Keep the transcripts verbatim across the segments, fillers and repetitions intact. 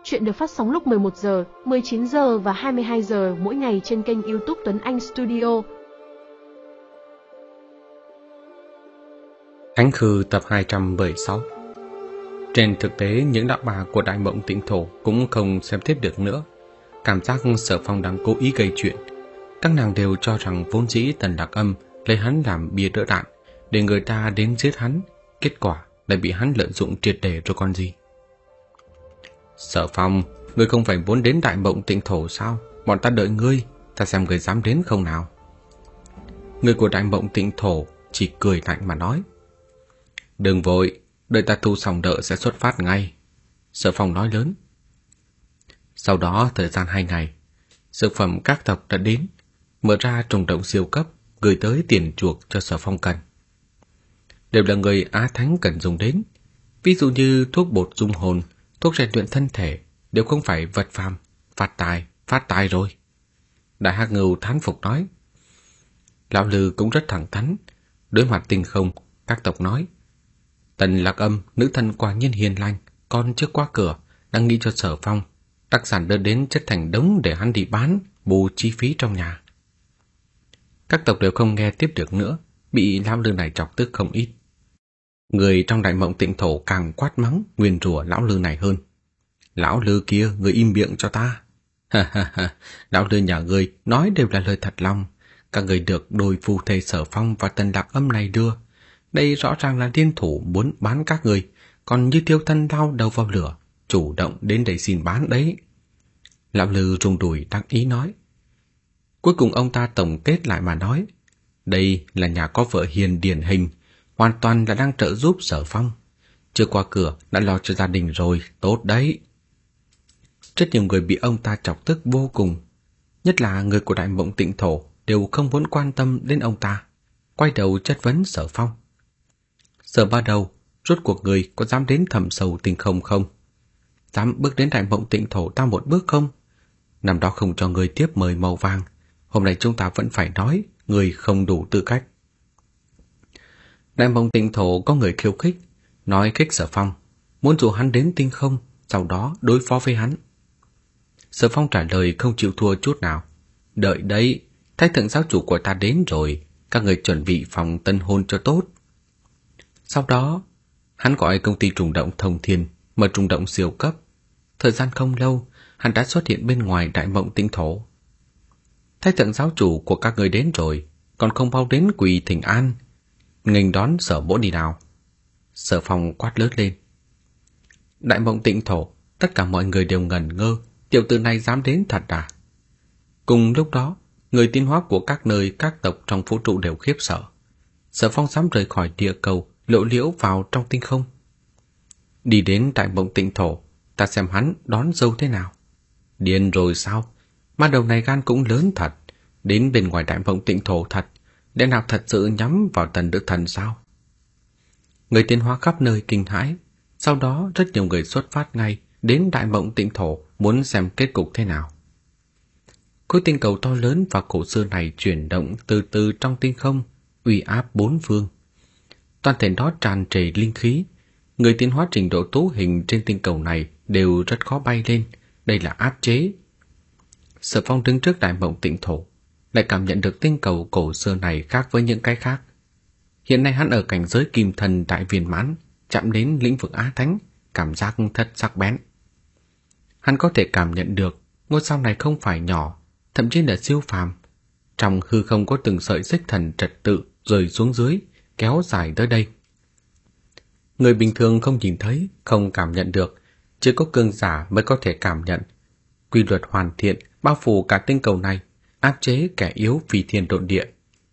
Chuyện được phát sóng lúc mười một giờ, mười chín giờ và hai mươi hai giờ mỗi ngày trên kênh YouTube Tuấn Anh Studio. Thánh Khư tập hai trăm mười sáu. Trên thực tế, những đạo bà của Đại Mộng Tịnh Thổ cũng không xem tiếp được nữa. Cảm giác Sở Phong đang cố ý gây chuyện. Các nàng đều cho rằng vốn dĩ Tần Lạc Âm lấy hắn làm bia đỡ đạn để người ta đến giết hắn, kết quả lại bị hắn lợi dụng triệt để rồi còn gì. Sở Phong, ngươi không phải muốn đến Đại Mộng Tịnh Thổ sao? Bọn ta đợi ngươi, ta xem ngươi dám đến không nào. Người của Đại Mộng Tịnh Thổ chỉ cười lạnh mà nói. Đừng vội, đợi ta thu xong nợ sẽ xuất phát ngay. Sở Phong nói lớn. Sau đó thời gian hai ngày, dược phẩm các tộc đã đến, mở ra trùng động siêu cấp, gửi tới tiền chuộc cho Sở Phong cần. Đều là người Á Thánh cần dùng đến, ví dụ như thuốc bột dung hồn, thuốc rèn luyện thân thể, đều không phải vật phàm, phát tài, phát tài rồi. Đại Hắc Ngưu thán phục nói. Lão Lư cũng rất thẳng thắn, đối mặt Tinh Không, các tộc nói. Tần Lạc Âm, nữ thân quả nhiên hiền lành, con trước qua cửa, đang nghĩ cho Sở Phong, đặc sản đưa đến chất thành đống để hắn đi bán, bù chi phí trong nhà. Các tộc đều không nghe tiếp được nữa, bị lão Lư này chọc tức không ít. Người trong Đại Mộng Tịnh Thổ càng quát mắng, nguyền rủa lão Lư này hơn. Lão Lư kia, người im miệng cho ta. Ha ha ha, lão Lư nhà người nói đều là lời thật lòng. Các người được đôi phu thê Sở Phong và Tần Lạc Âm này đưa. Đây rõ ràng là liên thủ muốn bán các người, còn như tiêu thân lao đầu vào lửa, chủ động đến đây xin bán đấy. Lão Lư rung đùi đắc ý nói. Cuối cùng ông ta tổng kết lại mà nói. Đây là nhà có vợ hiền điển hình, hoàn toàn là đang trợ giúp Sở Phong. Chưa qua cửa đã lo cho gia đình rồi, tốt đấy. Rất nhiều người bị ông ta chọc tức vô cùng, nhất là người của Đại Mộng Tịnh Thổ đều không muốn quan tâm đến ông ta, quay đầu chất vấn Sở Phong. Sở Ba Đầu, rốt cuộc người có dám đến Thẩm Sầu Tinh Không không? Dám bước đến Đại Mộng Tịnh Thổ ta một bước không? Năm đó không cho người tiếp mời màu vàng, hôm nay chúng ta vẫn phải nói người không đủ tư cách. Đại Mộng Tịnh Thổ có người khiêu khích, nói khích Sở Phong, muốn dụ hắn đến Tinh Không, sau đó đối phó với hắn. Sở Phong trả lời không chịu thua chút nào. Đợi đấy, Thái Thượng giáo chủ của ta đến rồi, các người chuẩn bị phòng tân hôn cho tốt. Sau đó, hắn gọi công ty trùng động Thông Thiên mở trùng động siêu cấp. Thời gian không lâu, hắn đã xuất hiện bên ngoài Đại Mộng Tịnh Thổ. Thái Thượng giáo chủ của các người đến rồi, còn không bao đến quỳ thỉnh an, nghênh đón Sở Mỗ đi nào. Sở Phong quát lớn lên. Đại Mộng Tịnh Thổ, tất cả mọi người đều ngẩn ngơ, tiểu tử này dám đến thật à? Cùng lúc đó, người tiến hóa của các nơi các tộc trong vũ trụ đều khiếp sợ. Sở Phong dám rời khỏi địa cầu, lộ liễu vào trong tinh không. Đi đến Đại Mộng Tịnh Thổ, ta xem hắn đón dâu thế nào. Điên rồi sao? Ma đầu này gan cũng lớn thật, đến bên ngoài Đại Mộng Tịnh Thổ thật, để nào thật sự nhắm vào Tần Đức Thần sao? Người tiến hóa khắp nơi kinh hãi, sau đó rất nhiều người xuất phát ngay đến Đại Mộng Tịnh Thổ muốn xem kết cục thế nào. Khối tinh cầu to lớn và cổ xưa này chuyển động từ từ trong tinh không, uy áp bốn phương. Toàn thể đó tràn trề linh khí, người tiến hóa trình độ tố hình trên tinh cầu này đều rất khó bay lên, đây là áp chế. Sở Phong đứng trước Đại Mộng Tịnh Thổ, lại cảm nhận được tinh cầu cổ xưa này khác với những cái khác. Hiện nay hắn ở cảnh giới kim thần đại viên mãn, chạm đến lĩnh vực Á Thánh, cảm giác thật sắc bén. Hắn có thể cảm nhận được ngôi sao này không phải nhỏ, thậm chí là siêu phàm. Trong hư không có từng sợi xích thần trật tự rơi xuống dưới, kéo dài tới đây. Người bình thường không nhìn thấy, không cảm nhận được, chỉ có cường giả mới có thể cảm nhận. Quy luật hoàn thiện bao phủ cả tinh cầu này, áp chế kẻ yếu phi thiên độn địa.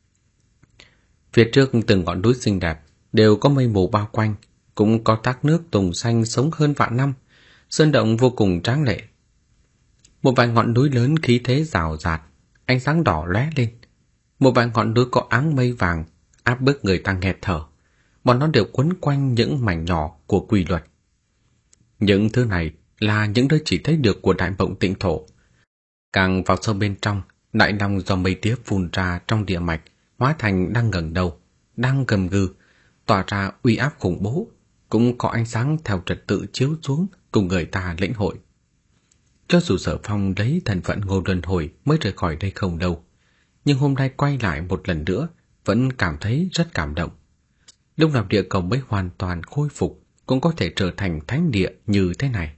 Phía trước từng ngọn núi xinh đẹp đều có mây mù bao quanh, cũng có thác nước tùng xanh sống hơn vạn năm, sơn động vô cùng tráng lệ. Một vài ngọn núi lớn khí thế rào rạt, ánh sáng đỏ lóe lên. Một vài ngọn núi có áng mây vàng áp bức người ta nghẹt thở. Bọn nó đều quấn quanh những mảnh nhỏ của quy luật. Những thứ này là những nơi chỉ thấy được của Đại Mộng Tịnh Thổ. Càng vào sâu bên trong, đại long do mây tía phun ra trong địa mạch hóa thành đang ngẩng đầu, đang gầm gừ, tỏa ra uy áp khủng bố, cũng có ánh sáng theo trật tự chiếu xuống cùng người ta lĩnh hội. Cho dù Sở Phong lấy thân phận Ngô Luân Hồi mới rời khỏi đây không lâu, nhưng hôm nay quay lại một lần nữa vẫn cảm thấy rất cảm động. Lúc nào địa cầu mới hoàn toàn khôi phục cũng có thể trở thành thánh địa như thế này.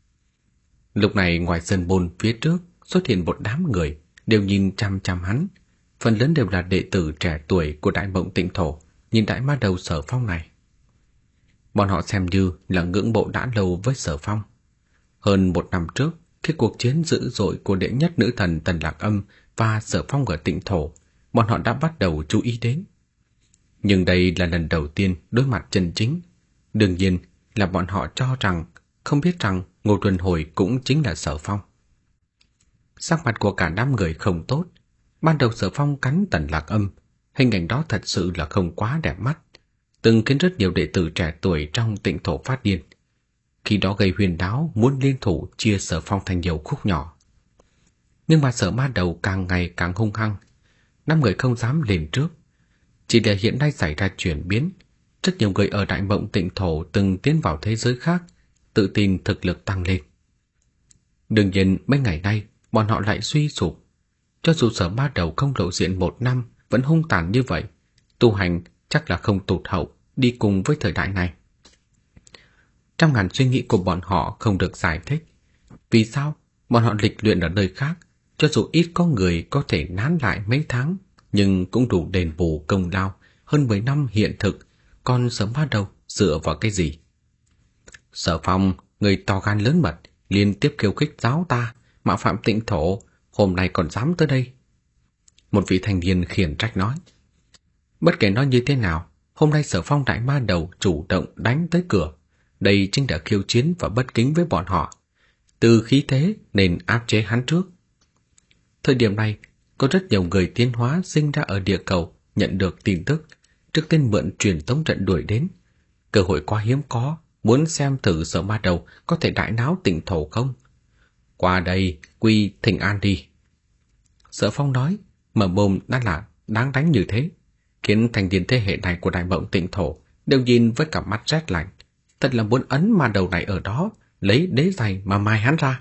Lúc này ngoài sân môn phía trước xuất hiện một đám người đều nhìn chăm chăm hắn, phần lớn đều là đệ tử trẻ tuổi của Đại Mộng Tịnh Thổ, nhìn Đại Ma Đầu Sở Phong này. Bọn họ xem như là ngưỡng mộ đã lâu với Sở Phong. Hơn một năm trước, khi cuộc chiến dữ dội của đệ nhất nữ thần Tần Lạc Âm và Sở Phong ở Tịnh Thổ, bọn họ đã bắt đầu chú ý đến. Nhưng đây là lần đầu tiên đối mặt chân chính. Đương nhiên là bọn họ cho rằng, không biết rằng Ngô Luân Hồi cũng chính là Sở Phong. Sắc mặt của cả đám người không tốt. Ban đầu Sở Phong cắn Tần Lạc Âm, hình ảnh đó thật sự là không quá đẹp mắt, từng khiến rất nhiều đệ tử trẻ tuổi trong Tịnh Thổ phát điên. Khi đó gây huyền náo muốn liên thủ chia Sở Phong thành nhiều khúc nhỏ. Nhưng mà Sở Ma Đầu càng ngày càng hung hăng, năm người không dám lên trước. Chỉ là hiện nay xảy ra chuyển biến, rất nhiều người ở Đại Mộng Tịnh Thổ từng tiến vào thế giới khác, tự tin thực lực tăng lên. Đương nhiên mấy ngày nay bọn họ lại suy sụp. Cho dù Sở Ma Đầu không lộ diện một năm vẫn hung tàn như vậy, tu hành chắc là không tụt hậu đi cùng với thời đại này. Trăm ngàn suy nghĩ của bọn họ không được giải thích. Vì sao bọn họ lịch luyện ở nơi khác, cho dù ít có người có thể nán lại mấy tháng, nhưng cũng đủ đền bù công lao hơn mười năm hiện thực, còn Sở Ma Đầu dựa vào cái gì? Sở Phong, người to gan lớn mật, liên tiếp khiêu khích giáo ta, mạo phạm Tịnh Thổ, hôm nay còn dám tới đây. Một vị thanh niên khiển trách nói. Bất kể nói như thế nào, hôm nay Sở Phong Đại Ma Đầu chủ động đánh tới cửa, đây chính là khiêu chiến và bất kính với bọn họ. Từ khí thế nên áp chế hắn trước. Thời điểm này, có rất nhiều người tiến hóa sinh ra ở địa cầu nhận được tin tức, trước tiên mượn truyền tống trận đuổi đến. Cơ hội quá hiếm có, muốn xem thử Sở Ma Đầu có thể đại náo Tịnh Thổ không. Qua đây, quy thỉnh an đi. Sở Phong nói, mở mồm đã là đáng đánh như thế, khiến thành niên thế hệ này của Đại Mộng Tịnh Thổ đều nhìn với cặp mắt rét lạnh, thật là muốn ấn Ma Đầu này ở đó, lấy đế giày mà mai hắn ra.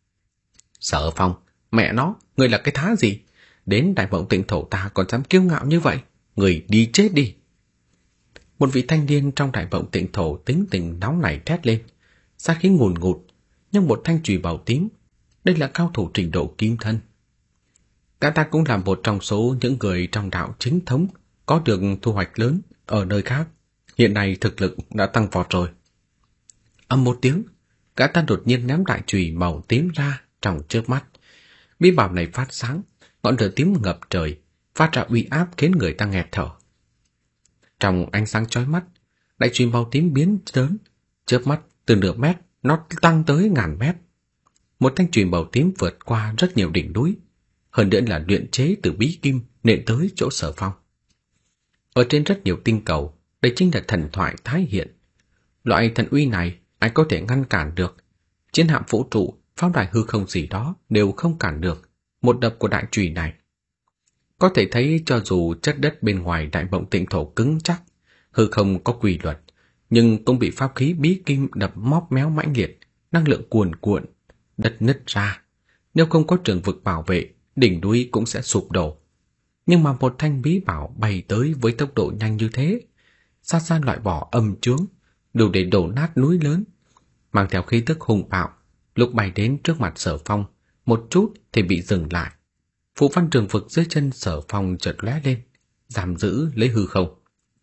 Sở Phong, mẹ nó, người là cái thá gì? Đến Đại Mộng Tịnh Thổ ta còn dám kiêu ngạo như vậy, người đi chết đi. Một vị thanh niên trong Đại Mộng Tịnh Thổ tính tình nóng nảy thét lên, sát khí ngùn ngụt, nhưng một thanh chùy màu tím, đây là cao thủ trình độ kim thân. Cả ta cũng là một trong số những người trong đạo chính thống có được thu hoạch lớn ở nơi khác, hiện nay thực lực đã tăng vọt rồi. Âm một tiếng, cả ta đột nhiên ném đại chùy màu tím ra trong chớp mắt. Bí bảo này phát sáng, ngọn lửa tím ngập trời, phát ra uy áp khiến người ta nghẹt thở. Trong ánh sáng chói mắt, đại chùy màu tím biến lớn, chớp mắt từ nửa mét nó tăng tới ngàn mét. Một thanh chùy màu tím vượt qua rất nhiều đỉnh núi, hơn nữa là luyện chế từ bí kim nện tới chỗ Sở Phong. Ở trên rất nhiều tinh cầu, đây chính là thần thoại tái hiện. Loại thần uy này ai có thể ngăn cản được? Chiến hạm vũ trụ, pháo đài hư không gì đó đều không cản được một đập của đại chùy này. Có thể thấy cho dù chất đất bên ngoài Đại Mộng Tịnh Thổ cứng chắc, hư không có quy luật, nhưng cũng bị pháp khí bí kim đập móp méo mãnh liệt, năng lượng cuồn cuộn, đất nứt ra. Nếu không có trường vực bảo vệ, đỉnh núi cũng sẽ sụp đổ. Nhưng mà một thanh bí bảo bay tới với tốc độ nhanh như thế, xa xa loại bỏ âm chướng, đủ để đổ nát núi lớn, mang theo khí tức hùng bạo. Lúc bay đến trước mặt Sở Phong, một chút thì bị dừng lại. Phù văn trường vực dưới chân Sở Phong chợt lóe lên, giam giữ lấy hư không.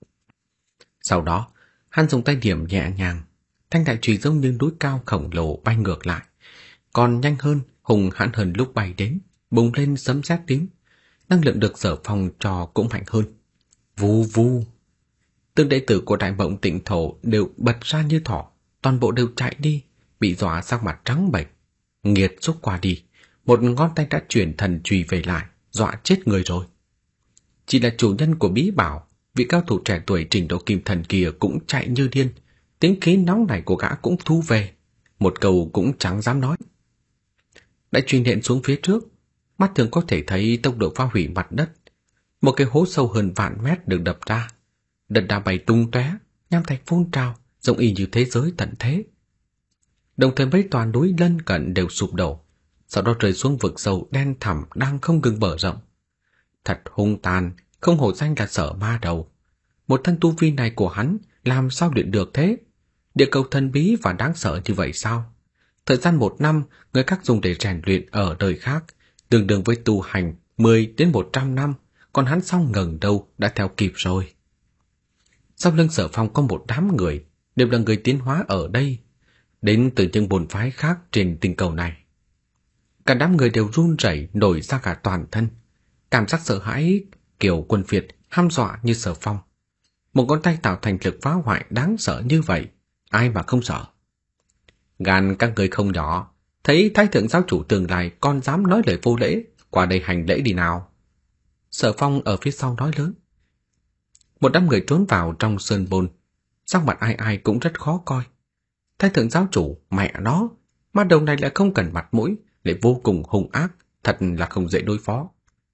Sau đó, hắn dùng tay điểm nhẹ nhàng, thanh đại chùy giống như núi cao khổng lồ bay ngược lại, còn nhanh hơn, hùng hãn hơn lúc bay đến, bùng lên sấm sét tím. Năng lượng được Sở Phong cho cũng mạnh hơn. Vù vù. Từng đệ tử của Đại Mộng Tịnh Thổ đều bật ra như thỏ, toàn bộ đều chạy đi, bị dọa sắc mặt trắng bệch. Nghiệt xúc qua đi, một ngón tay đã chuyển thần chùy về lại, dọa chết người rồi. Chỉ là chủ nhân của bí bảo, vị cao thủ trẻ tuổi trình độ kim thần kia cũng chạy như điên, tính khí nóng này của gã cũng thu về, một câu cũng chẳng dám nói. Đại chùy nện xuống phía trước, mắt thường có thể thấy tốc độ phá hủy mặt đất. Một cái hố sâu hơn vạn mét được đập ra, đất đá bay tung tóe, nham thạch phun trào, giống y như thế giới tận thế. Đồng thời mấy tòa núi lân cận đều sụp đổ, sau đó rơi xuống vực sâu đen thẳm đang không ngừng mở rộng. Thật hung tàn, không hổ danh là Sở Ma Đầu. Một thân tu vi này của hắn làm sao luyện được thế? Địa cầu thần bí và đáng sợ như vậy sao? Thời gian một năm, người khác dùng để rèn luyện ở đời khác, tương đương với tu hành mười đến một trăm năm, còn hắn xong ngẩng đầu đã theo kịp rồi. Sau lưng Sở Phong có một đám người, đều là người tiến hóa ở đây, đến từ những môn phái khác trên tinh cầu này. Cả đám người đều run rẩy nổi ra cả toàn thân, cảm giác sợ hãi kiểu quân Việt hăm dọa như Sở Phong. Một ngón tay tạo thành lực phá hoại đáng sợ như vậy, ai mà không sợ. Gan các người không nhỏ, thấy Thái thượng giáo chủ tương lai còn dám nói lời vô lễ, qua đây hành lễ đi nào. Sở Phong ở phía sau nói lớn. Một đám người trốn vào trong sơn bồn, sắc mặt ai ai cũng rất khó coi. Thái thượng giáo chủ, mẹ nó, ma đầu này lại không cần mặt mũi, lại vô cùng hung ác, thật là không dễ đối phó.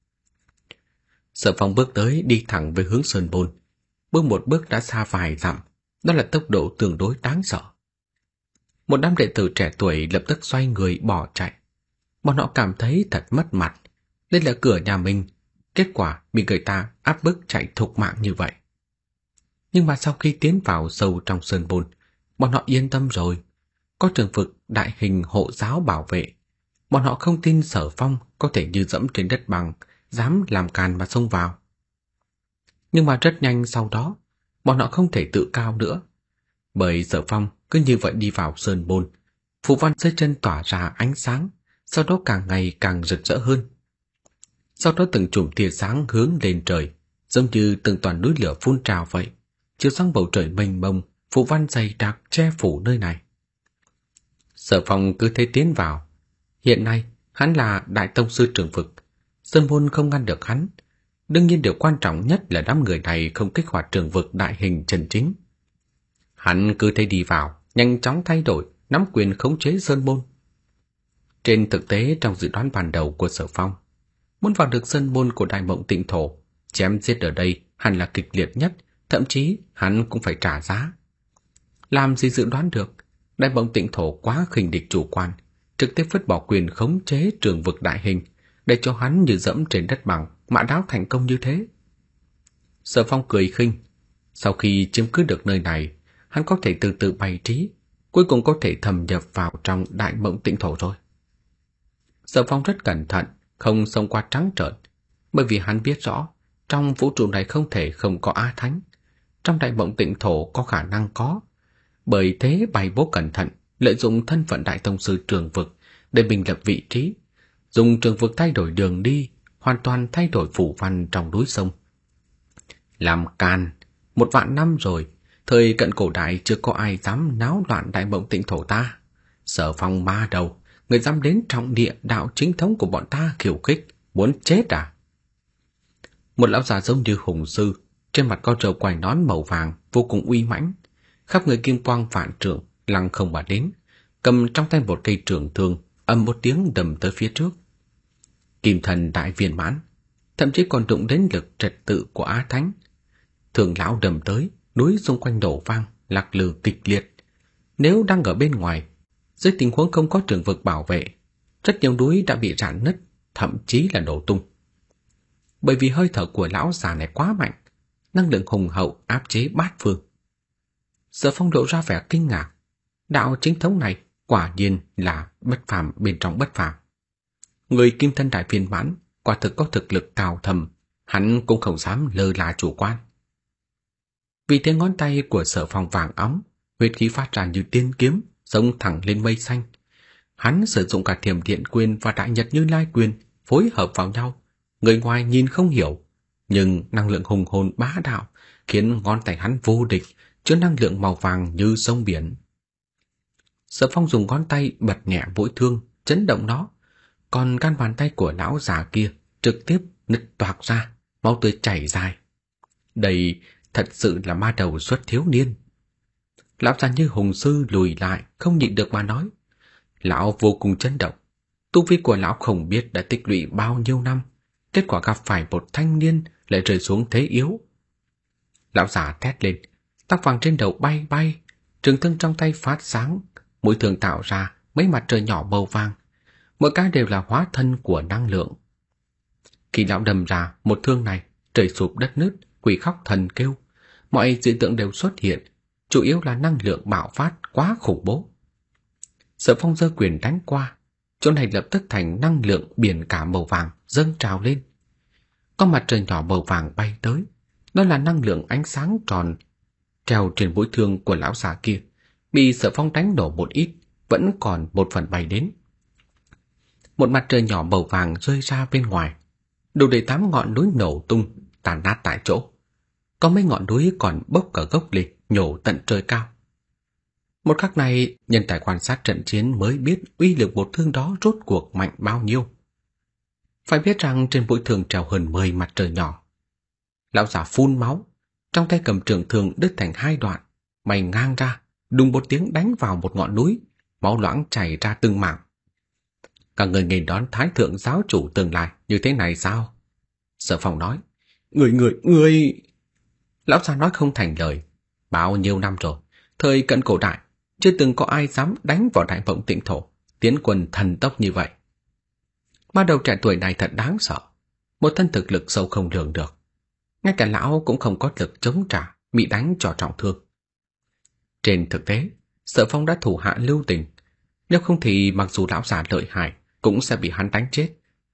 Sở Phong bước tới đi thẳng về hướng sơn bồn, bước một bước đã xa vài dặm, đó là tốc độ tương đối đáng sợ. Một đám đệ tử trẻ tuổi lập tức xoay người bỏ chạy. Bọn họ cảm thấy thật mất mặt, đây là cửa nhà mình, kết quả bị người ta áp bức chạy thục mạng như vậy. Nhưng mà sau khi tiến vào sâu trong sơn bồn, bọn họ yên tâm rồi, có trường vực đại hình hộ giáo bảo vệ. Bọn họ không tin Sở Phong có thể như dẫm trên đất bằng, dám làm càn mà xông vào. Nhưng mà rất nhanh sau đó, bọn họ không thể tự cao nữa, bởi Sở Phong cứ như vậy đi vào sơn bồn, phù văn dưới chân tỏa ra ánh sáng, sau đó càng ngày càng rực rỡ hơn. Sau đó từng chùm tia sáng hướng lên trời, giống như từng toàn núi lửa phun trào vậy, chiếu sang bầu trời mênh mông, phù văn dày đặc che phủ nơi này. Sở Phong cứ thế tiến vào. Hiện nay hắn là đại tông sư trường vực, sơn môn không ngăn được hắn. Đương nhiên điều quan trọng nhất là đám người này không kích hoạt trường vực đại hình chân chính. Hắn cứ thế đi vào, nhanh chóng thay đổi, nắm quyền khống chế sơn môn. Trên thực tế, trong dự đoán ban đầu của Sở Phong, muốn vào được sơn môn của Đại Mộng Tịnh Thổ, chém giết ở đây hẳn là kịch liệt nhất, thậm chí hắn cũng phải trả giá. Làm gì dự đoán được, Đại Mộng Tịnh Thổ quá khinh địch chủ quan, trực tiếp vứt bỏ quyền khống chế trường vực đại hình, để cho hắn như dẫm trên đất bằng, mã đáo thành công như thế. Sở Phong cười khinh, sau khi chiếm cứ được nơi này, hắn có thể từ từ bày trí, cuối cùng có thể thâm nhập vào trong Đại Mộng Tịnh Thổ rồi. Sở Phong rất cẩn thận, không xông qua trắng trợn, bởi vì hắn biết rõ, trong vũ trụ này không thể không có A Thánh. Trong Đại Mộng Tịnh Thổ có khả năng có, bởi thế bày bố cẩn thận, lợi dụng thân phận đại tông sư trường vực để mình lập vị trí, dùng trường vực thay đổi đường đi, hoàn toàn thay đổi phủ văn trong núi sông. Làm càn, một vạn năm rồi, thời cận cổ đại chưa có ai dám náo loạn Đại Mộng Tịnh Thổ ta. Sở Phong ma đầu, người dám đến trọng địa đạo chính thống của bọn ta khiêu khích, muốn chết à? Một lão già giống như hùng sư, trên mặt có râu quai nón màu vàng, vô cùng uy mãnh, khắp người kim quang vạn trượng, lăng không mà đến, cầm trong tay một cây trường thương, ầm một tiếng đâm tới phía trước. Kim thần đại viên mãn, thậm chí còn đụng đến lực trật tự của Á Thánh. Thường lão đâm tới, núi xung quanh nổ vang, lạc lư kịch liệt. Nếu đang ở bên ngoài, dưới tình huống không có trường vực bảo vệ, rất nhiều núi đã bị rạn nứt, thậm chí là nổ tung. Bởi vì hơi thở của lão già này quá mạnh, năng lượng hùng hậu áp chế bát phương. Sở Phong lộ ra vẻ kinh ngạc, đạo chính thống này quả nhiên là bất phàm bên trong bất phàm. Người kim thân đại viên mãn quả thực có thực lực cao thầm, hắn cũng không dám lơ là chủ quan. Vì thế ngón tay của Sở Phong vàng óng, huyết khí phát ra như tiên kiếm, xông thẳng lên mây xanh. Hắn sử dụng cả Thiểm Điện Quyền và Đại Nhật Như Lai Quyền phối hợp vào nhau, người ngoài nhìn không hiểu, nhưng năng lượng hùng hồn bá đạo khiến ngón tay hắn vô địch, chứa năng lượng màu vàng như sông biển. Sở Phong dùng ngón tay bật nhẹ mũi thương, chấn động nó, còn gan bàn tay của lão già kia trực tiếp nứt toạc ra, máu tươi chảy dài. Đây thật sự là ma đầu xuất thiếu niên. Lão già như hùng sư lùi lại, không nhịn được mà nói. Lão vô cùng chấn động, tu vi của lão không biết đã tích lũy bao nhiêu năm, kết quả gặp phải một thanh niên lại rơi xuống thế yếu. Lão già thét lên, tóc vàng trên đầu bay bay, trường thương trong tay phát sáng, mũi thương tạo ra mấy mặt trời nhỏ màu vàng. mỗi cái đều là hóa thân của năng lượng. Khi lão đâm ra một thương này, trời sụp đất nứt, quỷ khóc thần kêu, mọi dị tượng đều xuất hiện, chủ yếu là năng lượng bạo phát quá khủng bố. Sở Phong giơ quyền đánh qua, chỗ này lập tức thành năng lượng biển cả màu vàng dâng trào lên. Có mặt trời nhỏ màu vàng bay tới, đó là năng lượng ánh sáng tròn treo trên mũi thương của lão già kia, bị Sở Phong đánh nổ một ít, vẫn còn một phần bay đến. Một mặt trời nhỏ màu vàng rơi ra bên ngoài, đủ để tám ngọn núi nổ tung, tàn nát tại chỗ. Có mấy ngọn núi còn bốc cả gốc lên, nhổ tận trời cao. Một khắc này, nhân tài quan sát trận chiến mới biết uy lực một thương đó rốt cuộc mạnh bao nhiêu. Phải biết rằng trên mũi thương treo hơn mười mặt trời nhỏ. Lão già phun máu, trong tay cầm trường thương đứt thành hai đoạn, bay ngang ra, đùng một tiếng đánh vào một ngọn núi, máu loãng chảy ra từng mảng. Cả người nghênh đón thái thượng giáo chủ tương lai như thế này sao? Sở Phong nói, người người người... Lão già nói không thành lời. Bao nhiêu năm rồi, thời cận cổ đại, chưa từng có ai dám đánh vào Đại Mộng Tịnh Thổ, tiến quân thần tốc như vậy. Ma đầu trẻ tuổi này thật đáng sợ, một thân thực lực sâu không lường được. Ngay cả lão cũng không có lực chống trả, bị đánh cho trọng thương. Trên thực tế, Sở Phong đã thủ hạ lưu tình, nếu không thì mặc dù lão già lợi hại cũng sẽ bị hắn đánh chết.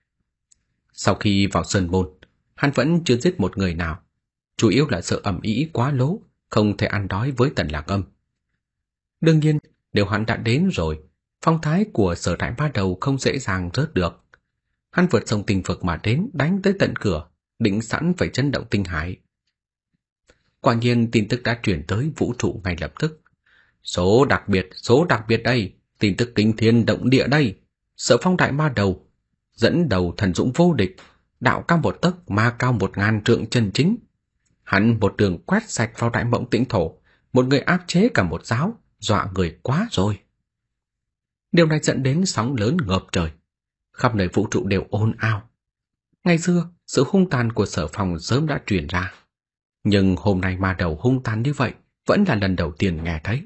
Sau khi vào sơn môn, hắn vẫn chưa giết một người nào, chủ yếu là sợ ầm ĩ quá lố, không thể ăn đói với Tần Lạc Âm. Đương nhiên, nếu hắn đã đến rồi, phong thái của Sở Đại Ma Đầu không dễ dàng rớt được. Hắn vượt sông Tinh Vực mà đến, đánh tới tận cửa, định sẵn phải chấn động tinh hải. Quả nhiên tin tức đã truyền tới vũ trụ ngay lập tức. Số đặc biệt, số đặc biệt đây, tin tức kinh thiên động địa đây. Sở Phong Đại Ma Đầu dẫn đầu thần dũng vô địch, đạo cao một tấc, ma cao một ngàn trượng chân chính. Hắn một đường quét sạch vào Đại Mộng Tịnh Thổ, một người áp chế cả một giáo, dọa người quá rồi. Điều này dẫn đến sóng lớn ngập trời, khắp nơi vũ trụ đều ồn ào. Ngày xưa, sự hung tàn của Sở Phong sớm đã truyền ra, nhưng hôm nay ma đầu hung tàn như vậy vẫn là lần đầu tiên nghe thấy.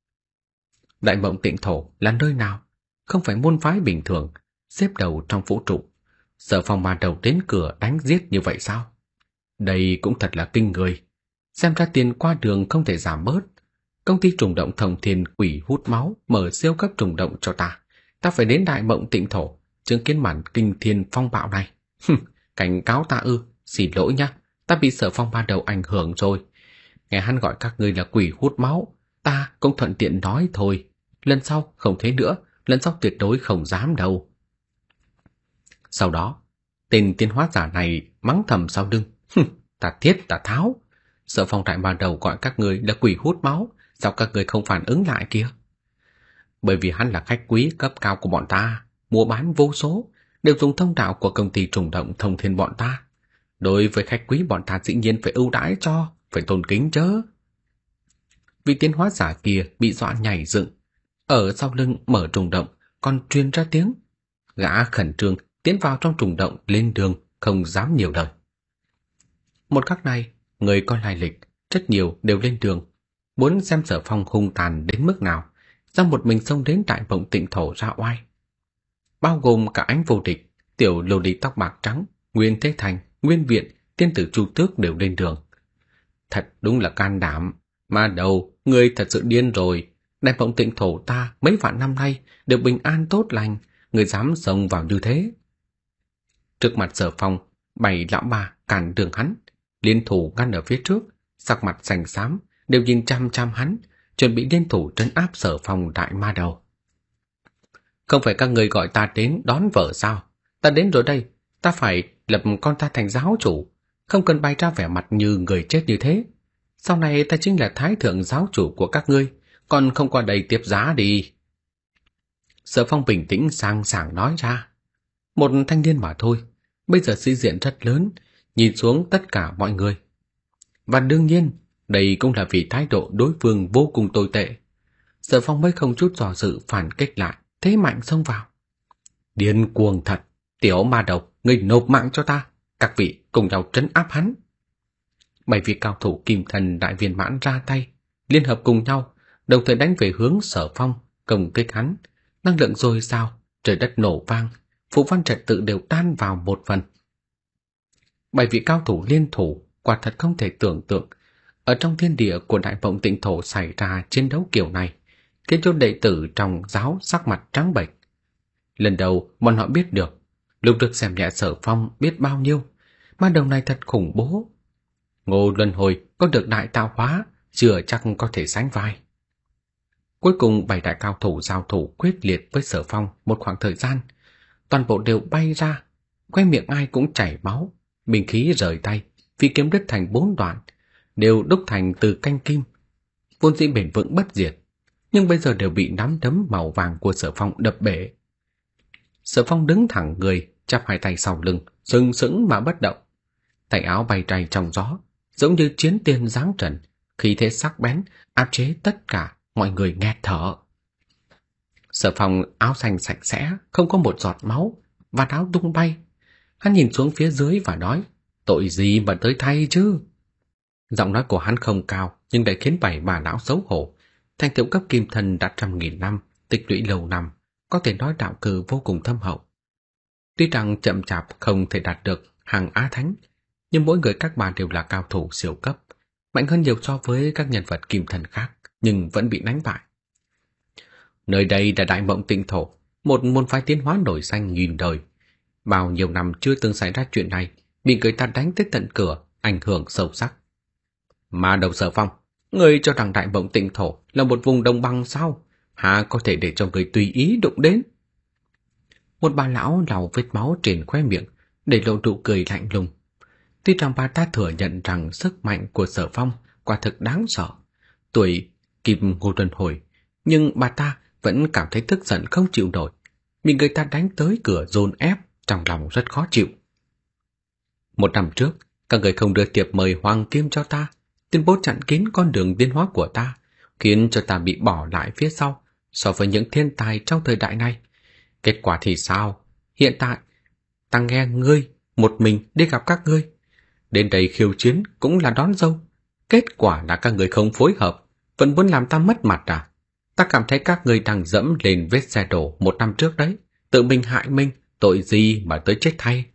Đại Mộng Tịnh Thổ là nơi nào? Không phải môn phái bình thường, xếp đầu trong vũ trụ. Sở Phong ma đầu đến cửa đánh giết như vậy sao? Đây cũng thật là kinh người. Xem ra tiền qua đường không thể giảm bớt. Công ty trùng động Thông Thiên quỷ hút máu mở siêu cấp trùng động cho ta. Ta phải đến Đại Mộng Tịnh Thổ chứng kiến màn kinh thiên phong bạo này. Cảnh cáo ta ư? Xin lỗi nhá, ta bị Sở Phong ban đầu ảnh hưởng rồi. Nghe hắn gọi các ngươi là quỷ hút máu, ta cũng thuận tiện nói thôi. Lần sau không thế nữa, lần sau tuyệt đối không dám đâu. Sau đó, tên tiên hóa giả này mắng thầm sau lưng. Ta thiết ta tháo. Sở Phong Đại ban đầu gọi các ngươi là quỷ hút máu, sao các ngươi không phản ứng lại kia? Bởi vì hắn là khách quý cấp cao của bọn ta, mua bán vô số, đều dùng thông đạo của công ty trùng động Thông Thiên bọn ta. Đối với khách quý bọn ta dĩ nhiên phải ưu đãi cho, phải tôn kính chớ. Vị tiến hóa giả kia bị dọa nhảy dựng, ở sau lưng mở trùng động còn truyền ra tiếng. Gã khẩn trương tiến vào trong trùng động lên đường, không dám nhiều lời. Một khắc này, người có lai lịch rất nhiều đều lên đường, muốn xem Sở Phong hung tàn đến mức nào, ra một mình xông đến Đại Mộng Tịnh Thổ ra oai. Bao gồm cả Ánh Vô Địch, tiểu lô ly tóc bạc trắng, Nguyên Thế Thành, Nguyên Viện, tiên tử Chu Tước đều lên đường. Thật đúng là can đảm, mà đầu, người thật sự điên rồi. Đại Mộng Tịnh Thổ ta mấy vạn năm nay đều bình an tốt lành, người dám xông vào như thế. Trước mặt Sở Phong, bảy lão bà cản đường hắn, liên thủ ngăn ở phía trước, sắc mặt xanh xám, đều nhìn chăm chăm hắn, chuẩn bị liên thủ trấn áp Sở Phong Đại Ma Đầu. Không phải các người gọi ta đến đón vợ sao? Ta đến rồi đây, ta phải lập con ta thành giáo chủ, không cần bày ra vẻ mặt như người chết như thế. Sau này ta chính là thái thượng giáo chủ của các ngươi, còn không qua đây tiếp giá đi. Sở Phong bình tĩnh sang sảng nói ra. Một thanh niên mà thôi, bây giờ sĩ diện rất lớn, nhìn xuống tất cả mọi người. Và đương nhiên, đây cũng là vì thái độ đối phương vô cùng tồi tệ. Sở Phong mới không chút dò dự phản kích lại, thế mạnh xông vào. Điên cuồng thật, tiểu ma đầu, ngươi nộp mạng cho ta, các vị cùng nhau trấn áp hắn. Bảy vị cao thủ kim thần đại viên mãn ra tay, liên hợp cùng nhau, đồng thời đánh về hướng Sở Phong, công kích hắn, năng lượng dồi dào, trời đất nổ vang, phù văn trật tự đều tan vào một phần. Bảy vị cao thủ liên thủ, quả thật không thể tưởng tượng, ở trong thiên địa của Đại Mộng Tịnh Thổ xảy ra chiến đấu kiểu này, khiến cho đệ tử trong giáo sắc mặt trắng bệch. Lần đầu bọn họ biết được, lúc được xem nhẹ Sở Phong biết bao nhiêu, ma đầu này thật khủng bố. Ngô Luân Hồi có được đại tạo hóa, chưa chắc có thể sánh vai. Cuối cùng bảy đại cao thủ giao thủ quyết liệt với Sở Phong một khoảng thời gian, toàn bộ đều bay ra, khoe miệng ai cũng chảy máu, binh khí rời tay, phi kiếm đứt thành bốn đoạn, đều đúc thành từ canh kim, vốn dĩ bền vững bất diệt, nhưng bây giờ đều bị nắm đấm màu vàng của Sở Phong đập bể. Sở Phong đứng thẳng người, chắp hai tay sau lưng, sừng sững mà bất động, tay áo bay trầy trong gió, giống như chiến tiên giáng trần, khí thế sắc bén áp chế tất cả mọi người nghẹt thở. Sở Phong áo xanh sạch sẽ, không có một giọt máu, vạt áo tung bay. Hắn nhìn xuống phía dưới và nói, tội gì mà tới thay chứ? Giọng nói của hắn không cao, nhưng lại khiến bảy bà lão xấu hổ. Thành tựu cấp kim thân đã trăm nghìn năm, tích lũy lâu năm, có thể nói đạo cử vô cùng thâm hậu. Tuy rằng chậm chạp không thể đạt được hàng á thánh, nhưng mỗi người các bà đều là cao thủ siêu cấp, mạnh hơn nhiều so với các nhân vật kim thần khác, nhưng vẫn bị đánh bại. Nơi đây là Đại Mộng Tịnh Thổ, một môn phái tiến hóa nổi danh nghìn đời. Bao nhiêu năm chưa từng xảy ra chuyện này, bị người ta đánh tới tận cửa, ảnh hưởng sâu sắc. Mà đầu Sở Phong, người cho rằng Đại Mộng Tịnh Thổ là một vùng đồng bằng sao? Há có thể để cho người tùy ý đụng đến? Một bà lão lau vết máu trên khóe miệng, để lộ nụ cười lạnh lùng. Tuy rằng bà ta thừa nhận rằng sức mạnh của Sở Phong quả thực đáng sợ, tuổi kịp Ngô Luân Hồi, nhưng bà ta vẫn cảm thấy tức giận không chịu nổi, bị người ta đánh tới cửa dồn ép, trong lòng rất khó chịu. Một năm trước, các người không đưa thiệp mời Hoàng Kim cho ta, tuyên bố chặn kín con đường tiến hóa của ta, khiến cho ta bị bỏ lại phía sau so với những thiên tài trong thời đại này. Kết quả thì sao? Hiện tại, ta nghe ngươi một mình đi gặp các ngươi. Đến đây khiêu chiến cũng là đón dâu. Kết quả là các người không phối hợp, vẫn muốn làm ta mất mặt à? Ta cảm thấy các ngươi đang dẫm lên vết xe đổ một năm trước đấy, tự mình hại mình, tội gì mà tới chết thay.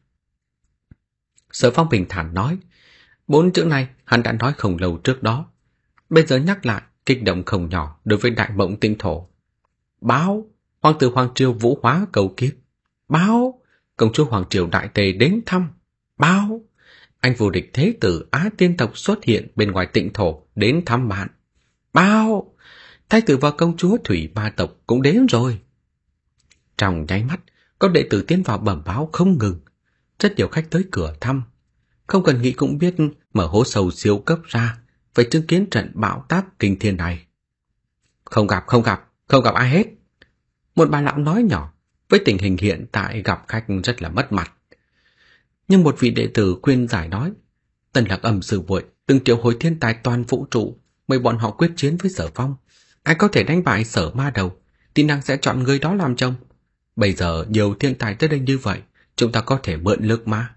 Sở Phong bình thản nói, bốn chữ này hắn đã nói không lâu trước đó, bây giờ nhắc lại kích động không nhỏ đối với Đại Mộng Tịnh Thổ. Báo, hoàng tử Hoàng Triều Vũ Hóa cầu kiếp. Báo, công chúa Hoàng Triều Đại Tề đến thăm. Báo, anh vô địch thế tử Á Tiên tộc xuất hiện bên ngoài Tịnh Thổ đến thăm bạn. Báo, thái tử và công chúa Thủy Ba tộc cũng đến rồi. Trong nháy mắt, có đệ tử tiến vào bẩm báo không ngừng, rất nhiều khách tới cửa thăm. Không cần nghĩ cũng biết mở hố sâu siêu cấp ra, phải chứng kiến trận bão táp kinh thiên này. Không gặp, không gặp, không gặp ai hết. Một bà lão nói nhỏ, với tình hình hiện tại gặp khách rất là mất mặt. Nhưng một vị đệ tử khuyên giải nói, Tần Lạc Âm sư muội từng triệu hồi thiên tài toàn vũ trụ, mời bọn họ quyết chiến với Sở Phong. Ai có thể đánh bại Sở Ma Đầu, thì nàng sẽ chọn người đó làm chồng. Bây giờ nhiều thiên tài tới đây như vậy, chúng ta có thể mượn lực mà.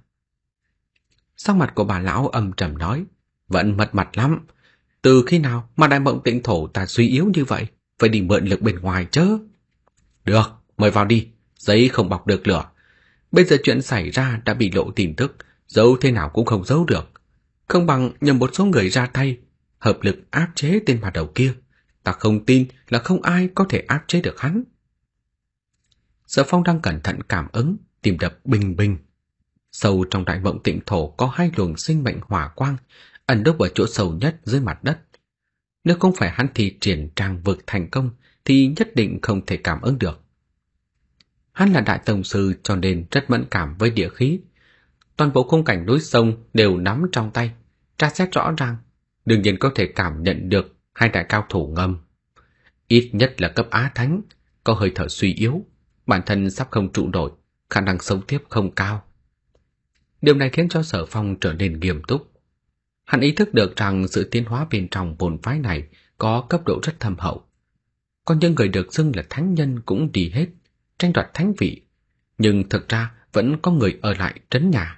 Sắc mặt của bà lão âm trầm nói, vẫn mất mặt lắm. Từ khi nào mà Đại Mộng Tịnh Thổ ta suy yếu như vậy, phải đi mượn lực bên ngoài chứ? Được, mời vào đi, giấy không bọc được lửa. Bây giờ chuyện xảy ra đã bị lộ tin tức, giấu thế nào cũng không giấu được. Không bằng nhờ một số người ra tay, hợp lực áp chế tên ma đầu kia. Ta không tin là không ai có thể áp chế được hắn. Sở Phong đang cẩn thận cảm ứng, tim đập bình bình. Sâu trong Đại Mộng Tịnh Thổ có hai luồng sinh mệnh hỏa quang, ẩn nấp ở chỗ sâu nhất dưới mặt đất. Nếu không phải hắn thi triển tràng vực thành công, thì nhất định không thể cảm ứng được. Hắn là đại tông sư cho nên rất mẫn cảm với địa khí. Toàn bộ khung cảnh núi sông đều nắm trong tay, tra xét rõ ràng, đương nhiên có thể cảm nhận được hai đại cao thủ ngầm. Ít nhất là cấp Á Thánh, có hơi thở suy yếu, bản thân sắp không trụ nổi, khả năng sống tiếp không cao. Điều này khiến cho Sở Phong trở nên nghiêm túc. Hắn ý thức được rằng sự tiến hóa bên trong môn phái này có cấp độ rất thâm hậu. Còn những người được xưng là thánh nhân cũng đi hết, tranh đoạt thánh vị, nhưng thực ra vẫn có người ở lại trấn nhà.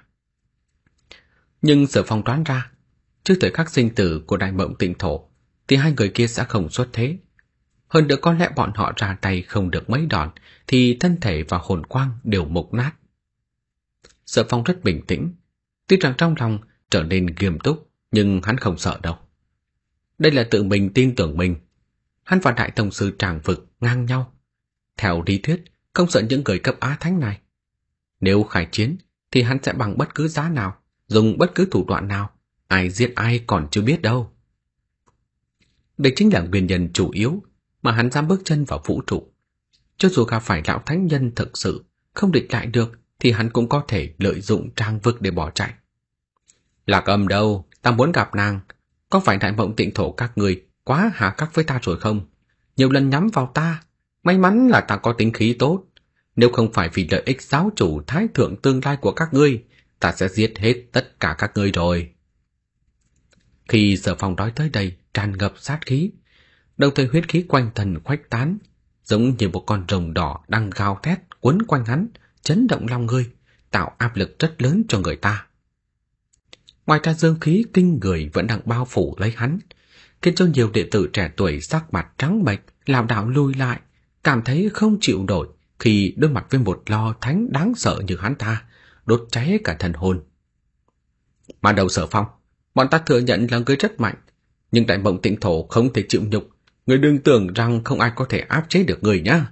Nhưng Sở Phong đoán ra, trước thời khắc sinh tử của Đại Mộng Tịnh Thổ, thì hai người kia sẽ không xuất thế. Hơn nữa có lẽ bọn họ ra tay không được mấy đòn thì thân thể và hồn quang đều mục nát. Sở Phong rất bình tĩnh, tuy rằng trong lòng trở nên nghiêm túc, nhưng hắn không sợ đâu. Đây là tự mình tin tưởng mình. Hắn và đại tông sư Tràng Vực ngang nhau. Theo lý thuyết, không sợ những người cấp Á Thánh này. Nếu khai chiến, thì hắn sẽ bằng bất cứ giá nào, dùng bất cứ thủ đoạn nào, ai giết ai còn chưa biết đâu. Đây chính là nguyên nhân chủ yếu mà hắn dám bước chân vào vũ trụ. Cho dù gặp phải lão thánh nhân thực sự không địch lại được, thì hắn cũng có thể lợi dụng Tràng Vực để bỏ chạy. Lạc Âm đâu, ta muốn gặp nàng. Có phải Đại Mộng Tịnh Thổ các người quá hà khắc với ta rồi không? Nhiều lần nhắm vào ta. May mắn là ta có tính khí tốt. Nếu không phải vì lợi ích giáo chủ thái thượng tương lai của các ngươi, ta sẽ giết hết tất cả các ngươi rồi. Khi Sở Phong nói tới đây, tràn ngập sát khí, đồng thời huyết khí quanh thân khuếch tán, giống như một con rồng đỏ đang gào thét quấn quanh hắn, chấn động lòng người, tạo áp lực rất lớn cho người ta. Ngoài ra dương khí kinh người vẫn đang bao phủ lấy hắn, khiến cho nhiều đệ tử trẻ tuổi sắc mặt trắng bệch, lảo đảo lùi lại, cảm thấy không chịu nổi khi đối mặt với một lo thánh đáng sợ như hắn ta, đốt cháy cả thần hồn. Mà đầu Sở Phong, bọn ta thừa nhận là người rất mạnh, nhưng Đại Mộng Tịnh Thổ không thể chịu nhục, người đừng tưởng rằng không ai có thể áp chế được người nhá.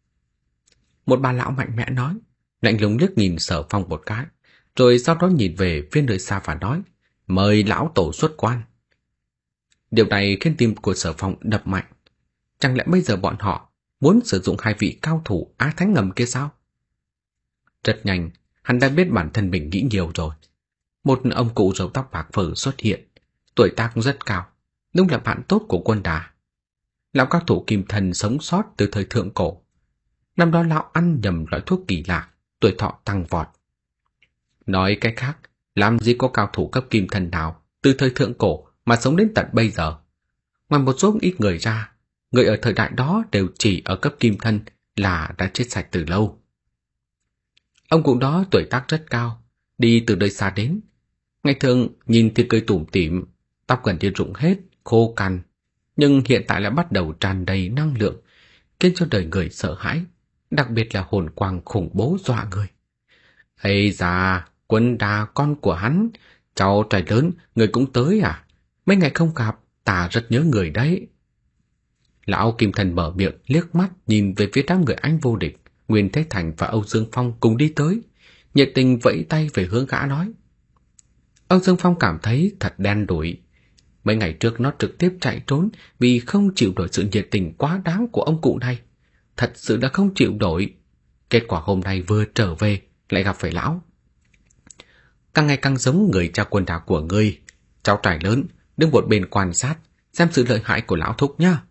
Một bà lão mạnh mẽ nói, lạnh lùng liếc nhìn Sở Phong một cái, rồi sau đó nhìn về phía nơi xa và nói, mời lão tổ xuất quan. Điều này khiến tim của Sở Phong đập mạnh. Chẳng lẽ bây giờ bọn họ muốn sử dụng hai vị cao thủ Á Thánh ngầm kia sao? Rất nhanh, hắn đã biết bản thân mình nghĩ nhiều rồi. Một ông cụ râu tóc bạc phơ xuất hiện, tuổi tác rất cao, đúng là bạn tốt của Quân Đà. Lão cao thủ kim thần sống sót từ thời thượng cổ. Năm đó lão ăn nhầm loại thuốc kỳ lạ, tuổi thọ tăng vọt. Nói cách khác, làm gì có cao thủ cấp kim thần nào từ thời thượng cổ mà sống đến tận bây giờ. Ngoài một số ít người ra, người ở thời đại đó đều chỉ ở cấp kim thân là đã chết sạch từ lâu. Ông cụ đó tuổi tác rất cao, đi từ nơi xa đến. Ngày thường nhìn thì cười tủm tỉm, tóc gần như rụng hết, khô cằn, nhưng hiện tại lại bắt đầu tràn đầy năng lượng, khiến cho đời người sợ hãi, đặc biệt là hồn quang khủng bố dọa người. Ây da, Quân Đà con của hắn, cháu trai lớn, người cũng tới à? Mấy ngày không gặp, ta rất nhớ người đấy. Lão Kim Thần mở miệng liếc mắt nhìn về phía đám người anh vô địch, Nguyên Thế Thành và Âu Dương Phong cùng đi tới, nhiệt tình vẫy tay về hướng gã nói. Âu Dương Phong cảm thấy thật đen đủi. Mấy ngày trước nó trực tiếp chạy trốn vì không chịu nổi sự nhiệt tình quá đáng của ông cụ này. Thật sự đã không chịu nổi. Kết quả hôm nay vừa trở về lại gặp phải lão. Càng ngày càng giống người cha Quân Đà của ngươi. Cháu trai lớn, đứng một bên quan sát, xem sự lợi hại của lão thúc nhá.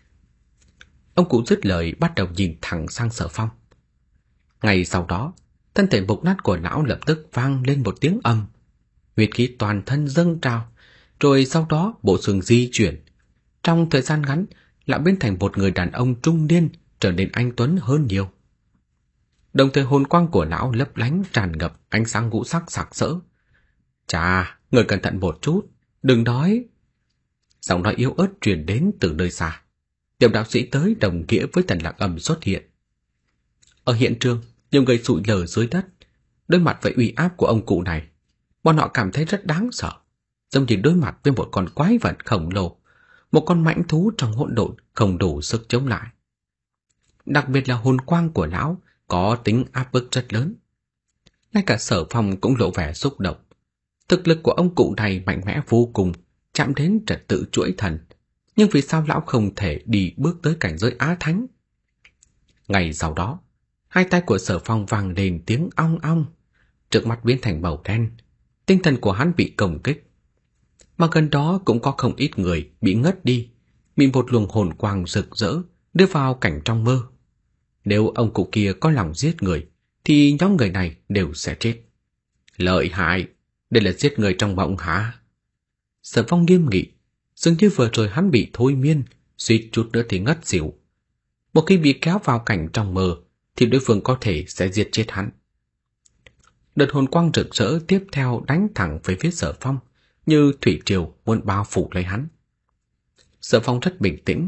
Ông cụ dứt lời bắt đầu nhìn thẳng sang Sở Phong. Ngày sau đó, thân thể mục nát của lão lập tức vang lên một tiếng ầm. Huyết khí toàn thân dâng trào, rồi sau đó bộ xương di chuyển. Trong thời gian ngắn, lão biến thành một người đàn ông trung niên, trở nên anh tuấn hơn nhiều. Đồng thời hồn quang của lão lấp lánh tràn ngập ánh sáng ngũ sắc sặc sỡ. Chà, người cẩn thận một chút, đừng đói. Giọng nói yếu ớt truyền đến từ nơi xa. Tiểu đạo sĩ tới đồng nghĩa với Tần Lạc Âm xuất hiện. Ở hiện trường, nhiều người sụi lở dưới đất, đối mặt với uy áp của ông cụ này, bọn họ cảm thấy rất đáng sợ, giống như đối mặt với một con quái vật khổng lồ, một con mãnh thú trong hỗn độn không đủ sức chống lại. Đặc biệt là hồn quang của lão có tính áp bức rất lớn. Ngay cả Sở Phong cũng lộ vẻ xúc động. Thực lực của ông cụ này mạnh mẽ vô cùng, chạm đến trật tự chuỗi thần. Nhưng vì sao lão không thể đi bước tới cảnh giới Á Thánh? Ngày sau đó, hai tay của Sở Phong vang lên tiếng ong ong, trước mắt biến thành màu đen, tinh thần của hắn bị công kích. Mà gần đó cũng có không ít người bị ngất đi, bị một luồng hồn quang rực rỡ đưa vào cảnh trong mơ. Nếu ông cụ kia có lòng giết người, thì nhóm người này đều sẽ chết. Lợi hại, đây là giết người trong mộng hả? Sở Phong nghiêm nghị, dường như vừa rồi hắn bị thôi miên, suýt chút nữa thì ngất xỉu. Một khi bị kéo vào cảnh trong mơ, thì đối phương có thể sẽ giết chết hắn. Đợt hồn quang rực rỡ tiếp theo đánh thẳng về phía Sở Phong, như thủy triều muốn bao phủ lấy hắn. Sở Phong rất bình tĩnh,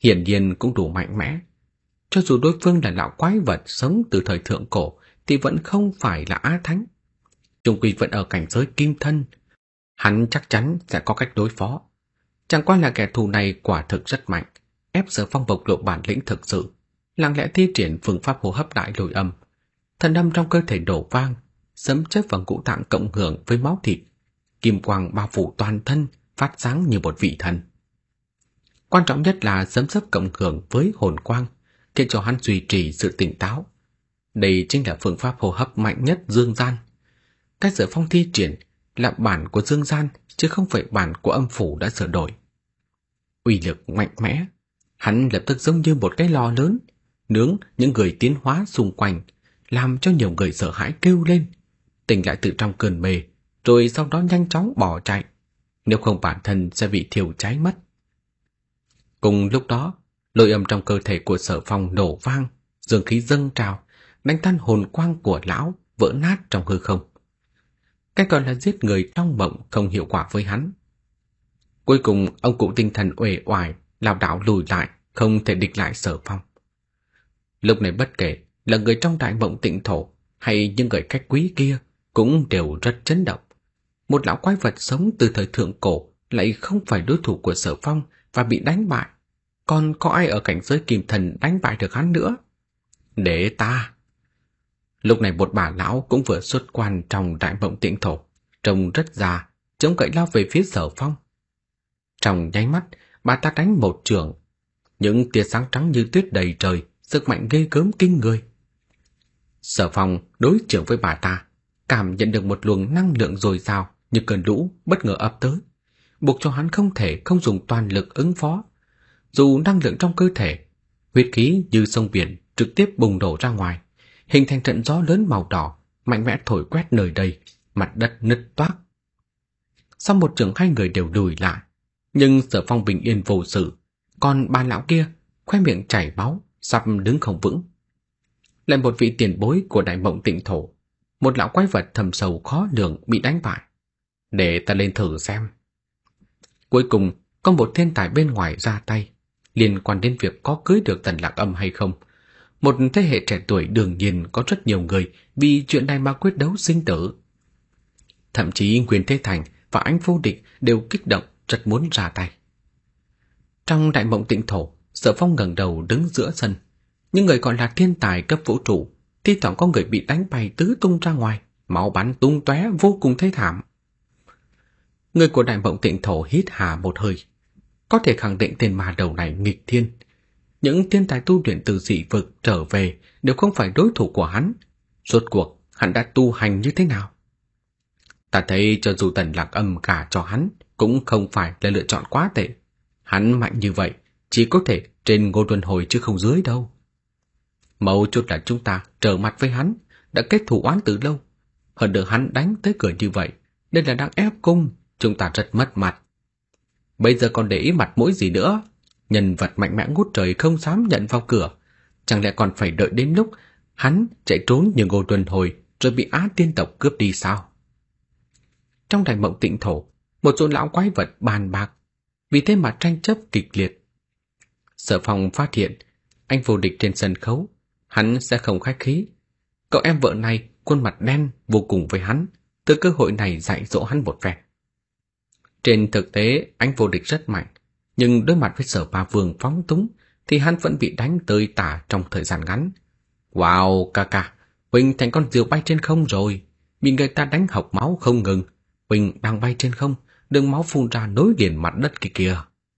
hiển nhiên cũng đủ mạnh mẽ. Cho dù đối phương là lão quái vật sống từ thời thượng cổ thì vẫn không phải là Á Thánh. Chung quy vẫn ở cảnh giới kim thân. Hắn chắc chắn sẽ có cách đối phó. Chẳng qua là kẻ thù này quả thực rất mạnh, ép Sở Phong bộc lộ bản lĩnh thực sự, lặng lẽ thi triển phương pháp hô hấp đại lôi âm. Thần âm trong cơ thể đổ vang, sấm chớp và ngũ tạng cộng hưởng với máu thịt, kim quang bao phủ toàn thân, phát sáng như một vị thần. Quan trọng nhất là sấm chớp cộng hưởng với hồn quang, khiến cho hắn duy trì sự tỉnh táo. Đây chính là phương pháp hô hấp mạnh nhất dương gian. Cách Sở Phong thi triển là bản của dương gian, chứ không phải bản của âm phủ đã sửa đổi. Uy lực mạnh mẽ, hắn lập tức giống như một cái lò lớn, nướng những người tiến hóa xung quanh, làm cho nhiều người sợ hãi kêu lên, tỉnh lại từ trong cơn mê, rồi sau đó nhanh chóng bỏ chạy, nếu không bản thân sẽ bị thiêu cháy mất. Cùng lúc đó, lôi âm trong cơ thể của Sở Phong nổ vang, dương khí dâng trào, đánh tan hồn quang của lão, vỡ nát trong hư không. Cái gọi là giết người trong mộng không hiệu quả với hắn. Cuối cùng, ông cụ tinh thần uể oải, lảo đảo lùi lại, không thể địch lại Sở Phong. Lúc này bất kể là người trong đại mộng tịnh thổ hay những người khách quý kia cũng đều rất chấn động. Một lão quái vật sống từ thời thượng cổ lại không phải đối thủ của Sở Phong và bị đánh bại. Còn có ai ở cảnh giới kim thần đánh bại được hắn nữa? Để ta! Lúc này một bà lão cũng vừa xuất quan trong đại mộng tịnh thổ, trông rất già, chống cậy lao về phía Sở Phong. Trong nháy mắt, bà ta đánh một chưởng, những tia sáng trắng như tuyết đầy trời, sức mạnh ghê gớm kinh người. Sở Phong đối chưởng với bà ta, cảm nhận được một luồng năng lượng dồi dào như cơn lũ bất ngờ ập tới, buộc cho hắn không thể không dùng toàn lực ứng phó. Dù năng lượng trong cơ thể, huyết khí như sông biển trực tiếp bùng đổ ra ngoài, hình thành trận gió lớn màu đỏ, mạnh mẽ thổi quét nơi đây, mặt đất nứt toác. Sau một chưởng hai người đều lùi lại, nhưng Sở Phong bình yên vô sự, còn bà lão kia khoe miệng chảy máu, sắp đứng không vững. Lại một vị tiền bối của đại mộng tịnh thổ, một lão quái vật thầm sâu khó lường bị đánh bại. Để ta lên thử xem. Cuối cùng, có một thiên tài bên ngoài ra tay, liên quan đến việc có cưới được Tần Lạc Âm hay không. Một thế hệ trẻ tuổi đương nhiên có rất nhiều người vì chuyện này mà quyết đấu sinh tử. Thậm chí Nguyên Thế Thành và Anh Vô Địch đều kích động, rất muốn ra tay. Trong đại mộng tịnh thổ, Sở Phong ngẩng đầu đứng giữa sân. Những người gọi là thiên tài cấp vũ trụ, thi thoảng có người bị đánh bay tứ tung ra ngoài, máu bắn tung tóe vô cùng thê thảm. Người của đại mộng tịnh thổ hít hà một hơi, có thể khẳng định tên ma đầu này nghịch thiên. Những thiên tài tu luyện từ dị vực trở về đều không phải đối thủ của hắn. Rốt cuộc hắn đã tu hành như thế nào? Ta thấy cho dù Tần Lạc Âm gả cho hắn cũng không phải là lựa chọn quá tệ. Hắn mạnh như vậy chỉ có thể trên Ngô Luân Hồi chứ không dưới đâu. Mấu chốt là chúng ta trở mặt với hắn, đã kết thù oán từ lâu. Hơn nữa hắn đánh tới cửa như vậy, đây là đang ép cung, chúng ta rất mất mặt. Bây giờ còn để ý mặt mũi gì nữa? Nhân vật mạnh mẽ ngút trời không dám nhận vào cửa, chẳng lẽ còn phải đợi đến lúc hắn chạy trốn như Ngô Luân Hồi rồi bị Á Tiên tộc cướp đi sao? Trong đại mộng tịnh thổ, một số lão quái vật bàn bạc, vì thế mà tranh chấp kịch liệt. Sở Phong phát hiện Anh Vô Địch trên sân khấu, hắn sẽ không khách khí. Cậu em vợ này khuôn mặt đen vô cùng với hắn, từ cơ hội này dạy dỗ hắn một phen. Trên thực tế, Anh Vô Địch rất mạnh, nhưng đối mặt với Sở Ba Vương phóng túng thì hắn vẫn bị đánh tơi tả trong thời gian ngắn. Wow, ca ca, Huỳnh thành con diều bay trên không rồi, bị người ta đánh hộc máu không ngừng. Huỳnh đang bay trên không, đường máu phun ra nối liền mặt đất kia kìa.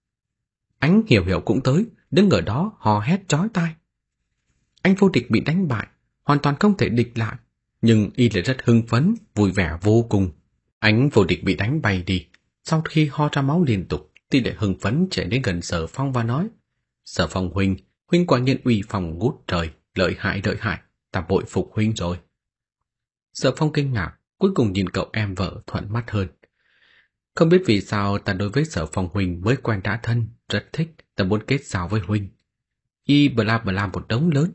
Ánh Hiểu Hiểu cũng tới, đứng ở đó hò hét chói tai. Anh Vô Địch bị đánh bại, hoàn toàn không thể địch lại, nhưng y lại rất hưng phấn, vui vẻ vô cùng. Ánh Vô Địch bị đánh bay đi, sau khi ho ra máu liên tục, thì để hưng phấn chạy đến gần Sở Phong và nói: Sở Phong huynh, huynh quả nhiên uy phong ngút trời, lợi hại lợi hại, ta bội phục huynh rồi. Sở Phong kinh ngạc, cuối cùng nhìn cậu em vợ thuận mắt hơn. Không biết vì sao ta đối với Sở Phong huynh mới quen đã thân, rất thích, ta muốn kết giao với huynh. Y bla bla một đống lớn.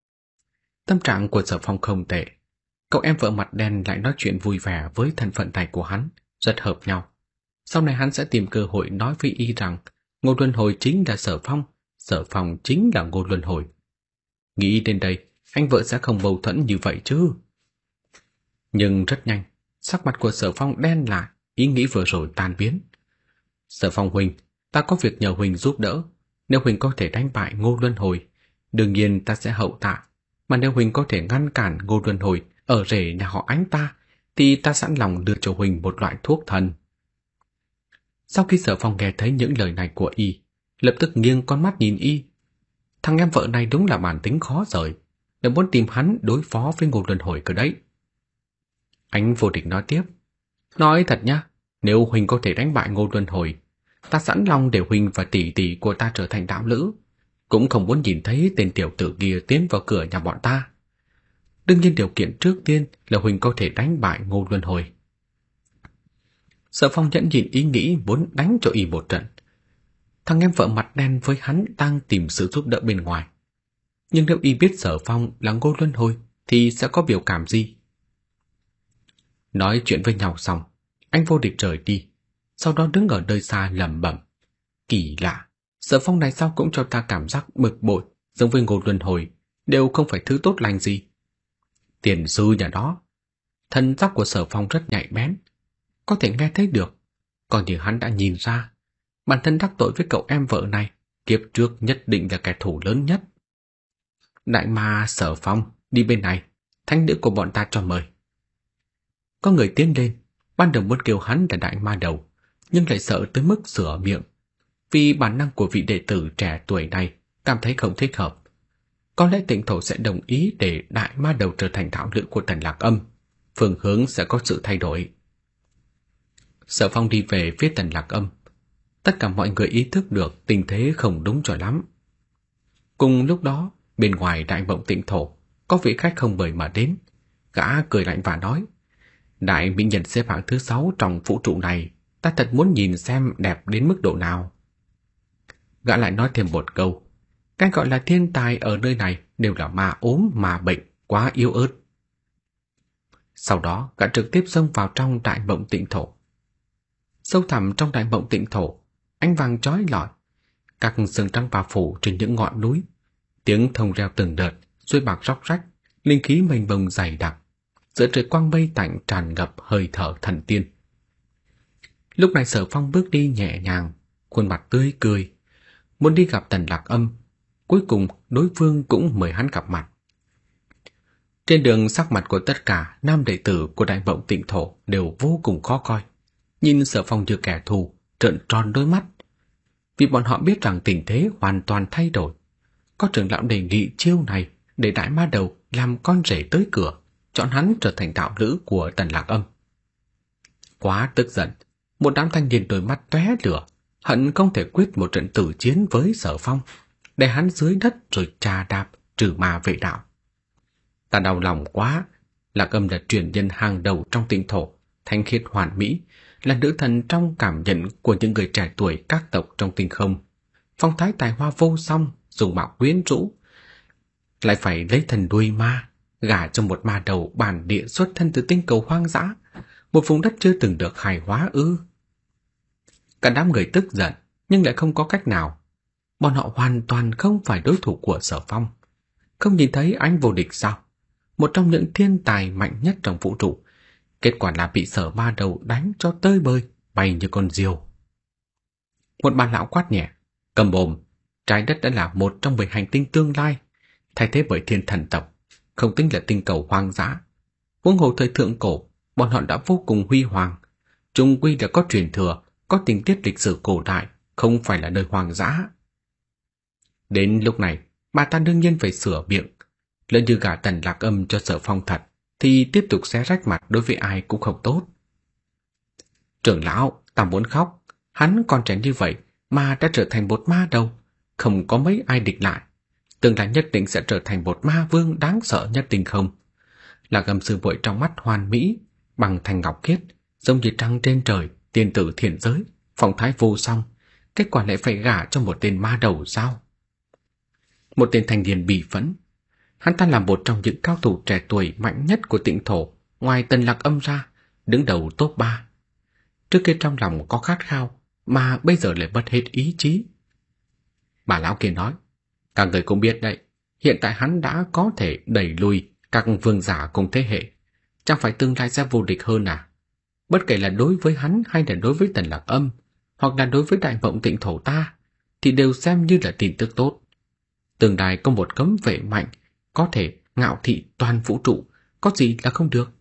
Tâm trạng của Sở Phong không tệ. Cậu em vợ mặt đen lại nói chuyện vui vẻ với thân phận này của hắn, rất hợp nhau. Sau này hắn sẽ tìm cơ hội nói với y rằng Ngô Luân Hồi chính là Sở Phong, Sở Phong chính là Ngô Luân Hồi. Nghĩ đến đây, anh vợ sẽ không mâu thuẫn như vậy chứ. Nhưng rất nhanh, sắc mặt của Sở Phong đen lại, ý nghĩ vừa rồi tan biến. Sở Phong huynh, ta có việc nhờ huynh giúp đỡ. Nếu huynh có thể đánh bại Ngô Luân Hồi, đương nhiên ta sẽ hậu tạ. Mà nếu huynh có thể ngăn cản Ngô Luân Hồi ở rể nhà họ Ánh ta, thì ta sẵn lòng đưa cho huynh một loại thuốc thần. Sau khi Sở Phong nghe thấy những lời này của y, lập tức nghiêng con mắt nhìn y. Thằng em vợ này đúng là bản tính khó rời, để muốn tìm hắn đối phó với Ngô Luân Hồi cơ đấy. Ánh Vô Địch nói tiếp, nói thật nhá, nếu huynh có thể đánh bại Ngô Luân Hồi, ta sẵn lòng để huynh và tỷ tỷ của ta trở thành đạo lữ, cũng không muốn nhìn thấy tên tiểu tử kia tiến vào cửa nhà bọn ta. Đương nhiên điều kiện trước tiên là huynh có thể đánh bại Ngô Luân Hồi. Sở Phong nhẫn nhịn ý nghĩ muốn đánh cho y một trận. Thằng em vợ mặt đen với hắn đang tìm sự giúp đỡ bên ngoài. Nhưng nếu y biết Sở Phong là Ngô Luân Hồi thì sẽ có biểu cảm gì? Nói chuyện với nhau xong, anh Vô Địch rời đi, sau đó đứng ở nơi xa lẩm bẩm. Kỳ lạ, Sở Phong này sao cũng cho ta cảm giác bực bội, giống với Ngô Luân Hồi, đều không phải thứ tốt lành gì. Tiền sư nhà đó, thân giác của Sở Phong rất nhạy bén, có thể nghe thấy được, còn như hắn đã nhìn ra, bản thân đắc tội với cậu em vợ này, kiếp trước nhất định là kẻ thù lớn nhất. Đại ma Sở Phong, đi bên này, thánh nữ của bọn ta cho mời. Có người tiến lên, ban đầu muốn kêu hắn là đại ma đầu, nhưng lại sợ tới mức sửa miệng, vì bản năng của vị đệ tử trẻ tuổi này cảm thấy không thích hợp. Có lẽ Tịnh Thổ sẽ đồng ý để đại ma đầu trở thành đạo lữ của Tần Lạc Âm, phương hướng sẽ có sự thay đổi. Sở Phong đi về phía Tần Lạc Âm. Tất cả mọi người ý thức được tình thế không đúng cho lắm. Cùng lúc đó, bên ngoài Đại Mộng Tịnh Thổ, có vị khách không mời mà đến. Gã cười lạnh và nói, đại mỹ nhân xếp hạng thứ sáu trong vũ trụ này, ta thật muốn nhìn xem đẹp đến mức độ nào. Gã lại nói thêm một câu, cái gọi là thiên tài ở nơi này đều là ma ốm mà bệnh, quá yếu ớt. Sau đó, gã trực tiếp xông vào trong Đại Mộng Tịnh Thổ. Sâu thẳm trong Đại Mộng Tịnh Thổ, ánh vàng chói lọi, các sương trắng bao phủ trên những ngọn núi, tiếng thông reo từng đợt, suối bạc róc rách, linh khí mênh mông dày đặc, giữa trời quang mây tạnh tràn ngập hơi thở thần tiên. Lúc này Sở Phong bước đi nhẹ nhàng, khuôn mặt tươi cười, muốn đi gặp Tần Lạc Âm. Cuối cùng đối phương cũng mời hắn gặp mặt. Trên đường sắc mặt của tất cả nam đệ tử của Đại Mộng Tịnh Thổ đều vô cùng khó coi, nhìn Sở Phong như kẻ thù, trợn tròn đôi mắt. Vì bọn họ biết rằng tình thế hoàn toàn thay đổi. Có trưởng lão đề nghị chiêu này để đại ma đầu làm con rể tới cửa, chọn hắn trở thành đạo lữ của Tần Lạc Âm. Quá tức giận, một đám thanh niên đôi mắt tóe lửa, hận không thể quyết một trận tử chiến với Sở Phong, để hắn dưới đất rồi trà đạp trừ ma vệ đạo. Ta đau lòng quá, Lạc Âm là truyền nhân hàng đầu trong Tịnh Thổ, thanh khiết hoàn mỹ, là nữ thần trong cảm nhận của những người trẻ tuổi các tộc trong tinh không, phong thái tài hoa vô song, dùng mạo quyến rũ, lại phải lấy thần đuôi ma, gả cho một ma đầu bản địa xuất thân từ tinh cầu hoang dã, một vùng đất chưa từng được hài hóa ư? Cả đám người tức giận, nhưng lại không có cách nào. Bọn họ hoàn toàn không phải đối thủ của Sở Phong. Không nhìn thấy Anh Vô Địch sao? Một trong những thiên tài mạnh nhất trong vũ trụ. Kết quả là bị Sở ma đầu đánh cho tơi bời, bay như con diều. Một bà lão quát nhẹ, cầm mồm, trái đất đã là một trong mười hành tinh tương lai, thay thế bởi thiên thần tộc, không tính là tinh cầu hoang dã. Huống hồ thời thượng cổ, bọn họ đã vô cùng huy hoàng, chung quy là có truyền thừa, có tình tiết lịch sử cổ đại, không phải là nơi hoang dã. Đến lúc này, bà ta đương nhiên phải sửa miệng. Lỡ như gả Tần Lạc Âm cho Sở Phong thật, thì tiếp tục xé rách mặt đối với ai cũng không tốt. Trưởng lão, ta muốn khóc. Hắn còn trẻ như vậy mà đã trở thành một ma đầu, không có mấy ai địch lại. Tương lai nhất định sẽ trở thành một ma vương đáng sợ nhất tinh không. Lạc Âm sư muội trong mắt hoàn mỹ, bằng thành ngọc khiết, giống như trăng trên trời, tiên tử thiện giới, phong thái vô song. Kết quả lại phải gả cho một tên ma đầu sao? Một tên thanh niên bị phẫn. Hắn ta là một trong những cao thủ trẻ tuổi mạnh nhất của Tịnh Thổ, ngoài Tần Lạc Âm ra, đứng đầu top ba. Trước kia trong lòng có khát khao, mà bây giờ lại mất hết ý chí. Bà lão kia nói, các người cũng biết đấy, hiện tại hắn đã có thể đẩy lùi các vương giả cùng thế hệ, chẳng phải tương lai sẽ vô địch hơn à? Bất kể là đối với hắn hay là đối với Tần Lạc Âm, hoặc là đối với Đại Mộng Tịnh Thổ ta, thì đều xem như là tin tức tốt. Tương lai có một cấm vệ mạnh, có thể ngạo thị toàn vũ trụ, có gì là không được.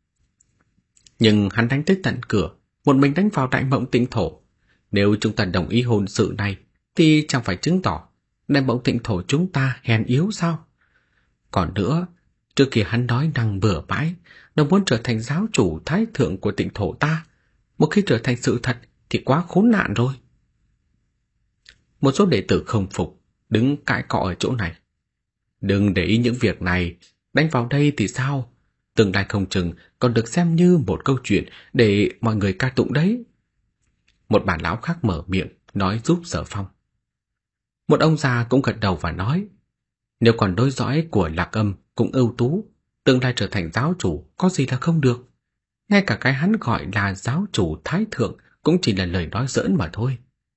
Nhưng hắn đánh tới tận cửa, một mình đánh vào Đại Mộng Tịnh Thổ. Nếu chúng ta đồng ý hôn sự này, thì chẳng phải chứng tỏ Đại Mộng Tịnh Thổ chúng ta hèn yếu sao? Còn nữa, trước kia hắn nói năng bừa bãi, nó muốn trở thành giáo chủ thái thượng của Tịnh Thổ ta. Một khi trở thành sự thật thì quá khốn nạn rồi. Một số đệ tử không phục, đứng cãi cọ ở chỗ này. Đừng để ý những việc này, đánh vào đây thì sao? Tương lai không chừng còn được xem như một câu chuyện để mọi người ca tụng đấy. Một bà lão khác mở miệng, nói giúp Sở Phong. Một ông già cũng gật đầu và nói, nếu còn đối dõi của Lạc Âm cũng ưu tú, tương lai trở thành giáo chủ có gì là không được. Ngay cả cái hắn gọi là giáo chủ thái thượng cũng chỉ là lời nói giỡn mà thôi.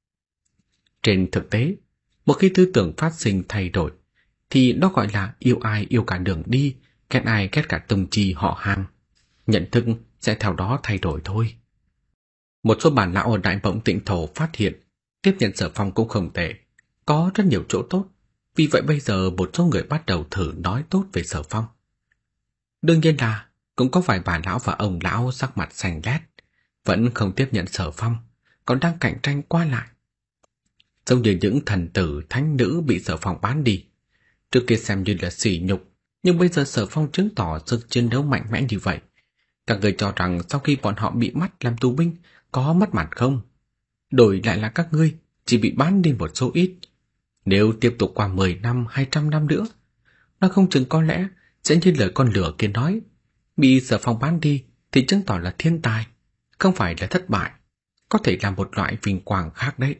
Trên thực tế, một khi tư tưởng phát sinh thay đổi, thì đó gọi là yêu ai yêu cả đường đi, ghét ai ghét cả tông chi họ hàng. Nhận thức sẽ theo đó thay đổi thôi. Một số bản lão ở Đại Mộng Tịnh Thổ phát hiện tiếp nhận Sở Phong cũng không tệ, có rất nhiều chỗ tốt. Vì vậy bây giờ một số người bắt đầu thử nói tốt về Sở Phong. Đương nhiên là cũng có vài bà lão và ông lão sắc mặt xanh lét, vẫn không tiếp nhận Sở Phong, còn đang cạnh tranh qua lại. Giống như những thần tử thánh nữ bị Sở Phong bán đi. Trước kia xem như là sỉ nhục, nhưng bây giờ Sở Phong chứng tỏ sức chiến đấu mạnh mẽ như vậy. Các người cho rằng sau khi bọn họ bị bắt làm tù binh có mất mặt không? Đổi lại là các ngươi chỉ bị bán đi một số ít. Nếu tiếp tục qua mười năm, hai trăm năm nữa, nó không chừng có lẽ sẽ như lời con lửa kia nói, bị Sở Phong bán đi thì chứng tỏ là thiên tài, không phải là thất bại, có thể là một loại vinh quang khác đấy.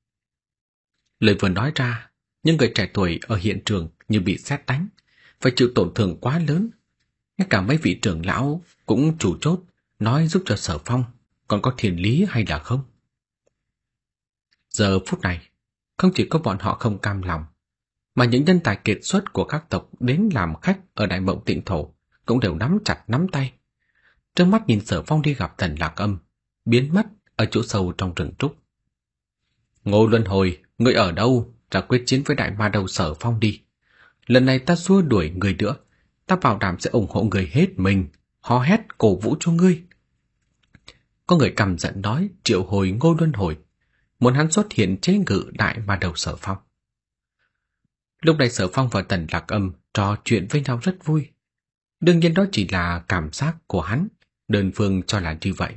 Lời vừa nói ra, những người trẻ tuổi ở hiện trường như bị sét đánh, phải chịu tổn thương quá lớn. Ngay cả mấy vị trưởng lão cũng chủ chốt nói giúp cho Sở Phong còn có thiên lý hay là không. Giờ phút này, không chỉ có bọn họ không cam lòng, mà những nhân tài kiệt xuất của các tộc đến làm khách ở Đại Mộng Tịnh Thổ cũng đều nắm chặt nắm tay. Trước mắt nhìn Sở Phong đi gặp Tần Lạc Âm, biến mất ở chỗ sâu trong rừng trúc. Ngô Luân Hồi, ngươi ở đâu? Ra quyết chiến với đại ma đầu Sở Phong đi. Lần này ta xua đuổi người nữa, ta bảo đảm sẽ ủng hộ người hết mình, hò hét cổ vũ cho ngươi. Có người căm giận nói triệu hồi Ngô Luân Hồi, muốn hắn xuất hiện chế ngự đại ma đầu Sở Phong. Lúc này Sở Phong và Tần Lạc Âm trò chuyện với nhau rất vui. Đương nhiên đó chỉ là cảm giác của hắn, đơn phương cho là như vậy.